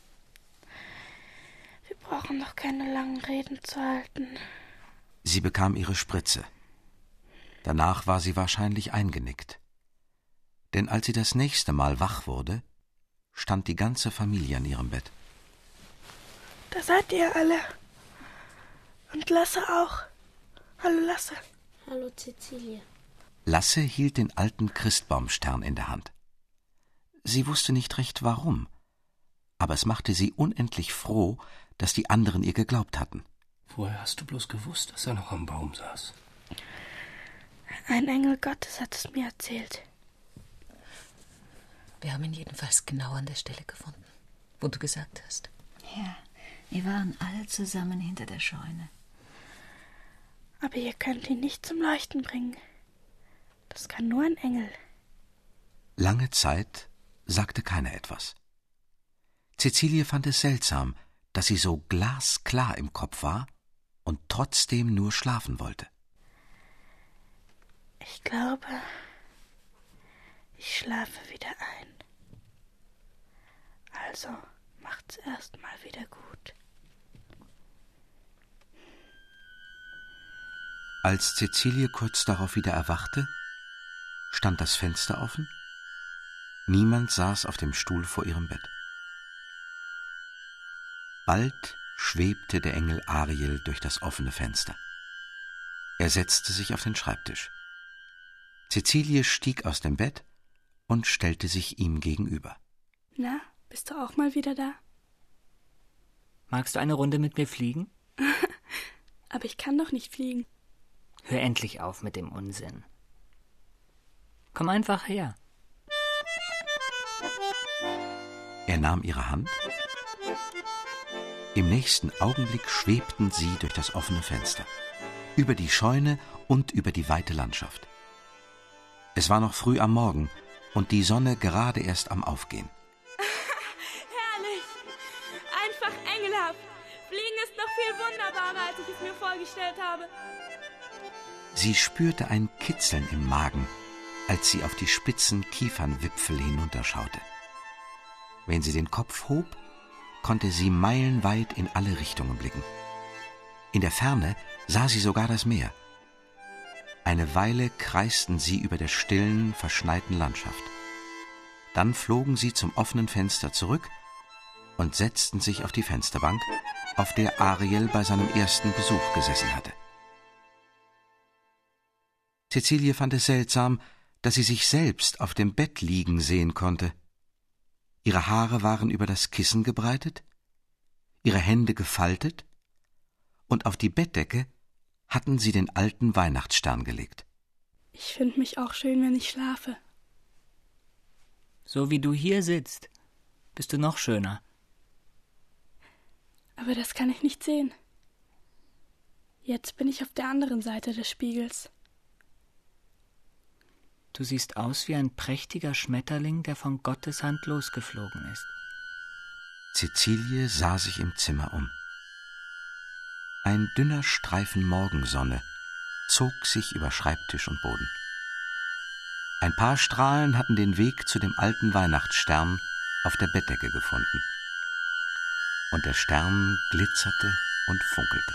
Wir brauchen doch keine langen Reden zu halten. Sie bekam ihre Spritze. Danach war sie wahrscheinlich eingenickt. Denn als sie das nächste Mal wach wurde, stand die ganze Familie an ihrem Bett. Da seid ihr alle. Und Lasse auch. Hallo Lasse. Hallo Cäcilie. Lasse hielt den alten Christbaumstern in der Hand. Sie wusste nicht recht warum, aber es machte sie unendlich froh, dass die anderen ihr geglaubt hatten. Woher hast du bloß gewusst, dass er noch am Baum saß? Ein Engel Gottes hat es mir erzählt. Wir haben ihn jedenfalls genau an der Stelle gefunden, wo du gesagt hast. Ja, wir waren alle zusammen hinter der Scheune. Aber ihr könnt ihn nicht zum Leuchten bringen. Das kann nur ein Engel. Lange Zeit sagte keiner etwas. Cäcilie fand es seltsam, dass sie so glasklar im Kopf war und trotzdem nur schlafen wollte. Ich glaube, ich schlafe wieder ein. Also macht's erst mal wieder gut. Als Cäcilie kurz darauf wieder erwachte, stand das Fenster offen. Niemand saß auf dem Stuhl vor ihrem Bett. Bald schwebte der Engel Ariel durch das offene Fenster. Er setzte sich auf den Schreibtisch. Cäcilie stieg aus dem Bett und stellte sich ihm gegenüber. Na, bist du auch mal wieder da? Magst du eine Runde mit mir fliegen? Aber ich kann doch nicht fliegen. Hör endlich auf mit dem Unsinn. Komm einfach her. Er nahm ihre Hand. Im nächsten Augenblick schwebten sie durch das offene Fenster, über die Scheune und über die weite Landschaft. Es war noch früh am Morgen und die Sonne gerade erst am Aufgehen. Herrlich! Einfach engelhaft! Fliegen ist noch viel wunderbarer, als ich es mir vorgestellt habe. Sie spürte ein Kitzeln im Magen, als sie auf die spitzen Kiefernwipfel hinunterschaute. Wenn sie den Kopf hob, konnte sie meilenweit in alle Richtungen blicken. In der Ferne sah sie sogar das Meer. Eine Weile kreisten sie über der stillen, verschneiten Landschaft. Dann flogen sie zum offenen Fenster zurück und setzten sich auf die Fensterbank, auf der Ariel bei seinem ersten Besuch gesessen hatte. Cäcilie fand es seltsam, dass sie sich selbst auf dem Bett liegen sehen konnte. Ihre Haare waren über das Kissen gebreitet, ihre Hände gefaltet, und auf die Bettdecke hatten sie den alten Weihnachtsstern gelegt. Ich finde mich auch schön, wenn ich schlafe. So wie du hier sitzt, bist du noch schöner. Aber das kann ich nicht sehen. Jetzt bin ich auf der anderen Seite des Spiegels. Du siehst aus wie ein prächtiger Schmetterling, der von Gottes Hand losgeflogen ist. Cäcilie sah sich im Zimmer um. Ein dünner Streifen Morgensonne zog sich über Schreibtisch und Boden. Ein paar Strahlen hatten den Weg zu dem alten Weihnachtsstern auf der Bettdecke gefunden. Und der Stern glitzerte und funkelte.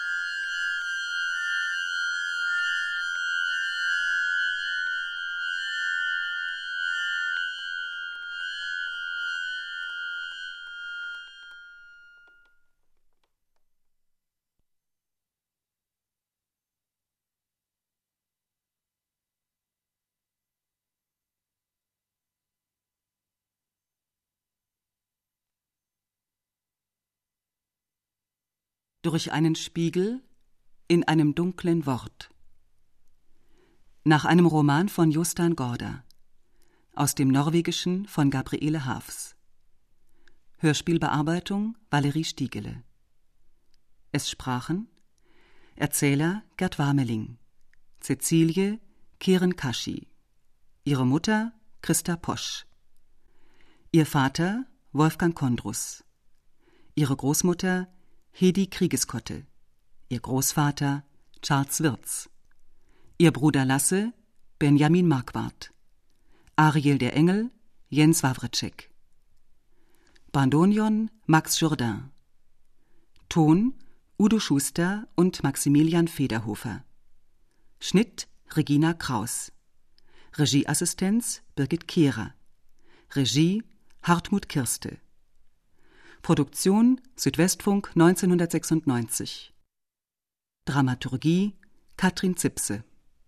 Durch einen Spiegel in einem dunklen Wort. Nach einem Roman von Jostein Gaarder. Aus dem Norwegischen von Gabriele Hafs. Hörspielbearbeitung Valerie Stiegele. Es sprachen Erzähler Gerd Warmeling, Cäcilie Keren Kaschi, ihre Mutter Christa Posch, ihr Vater Wolfgang Kondrus, ihre Großmutter Hedi Kriegeskotte, ihr Großvater Charles Wirz, ihr Bruder Lasse Benjamin Marquardt, Ariel der Engel Jens Wawrczyk, Bandoneon Max Jourdain, Ton Udo Schuster und Maximilian Federhofer, Schnitt Regina Kraus, Regieassistenz Birgit Kehrer, Regie Hartmut Kirste, Produktion Südwestfunk 1996. Dramaturgie Katrin Zipse.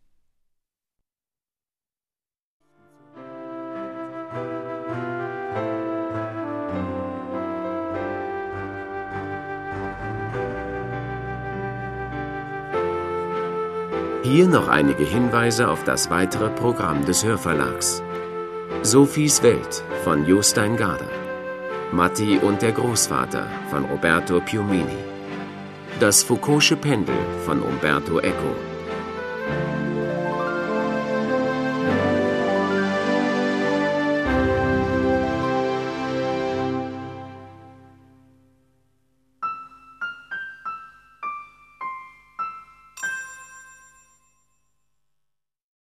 Hier noch einige Hinweise auf das weitere Programm des Hörverlags. Sophies Welt von Jostein Gaarder. Matti und der Großvater von Roberto Piumini. Das Foucault'sche Pendel von Umberto Eco.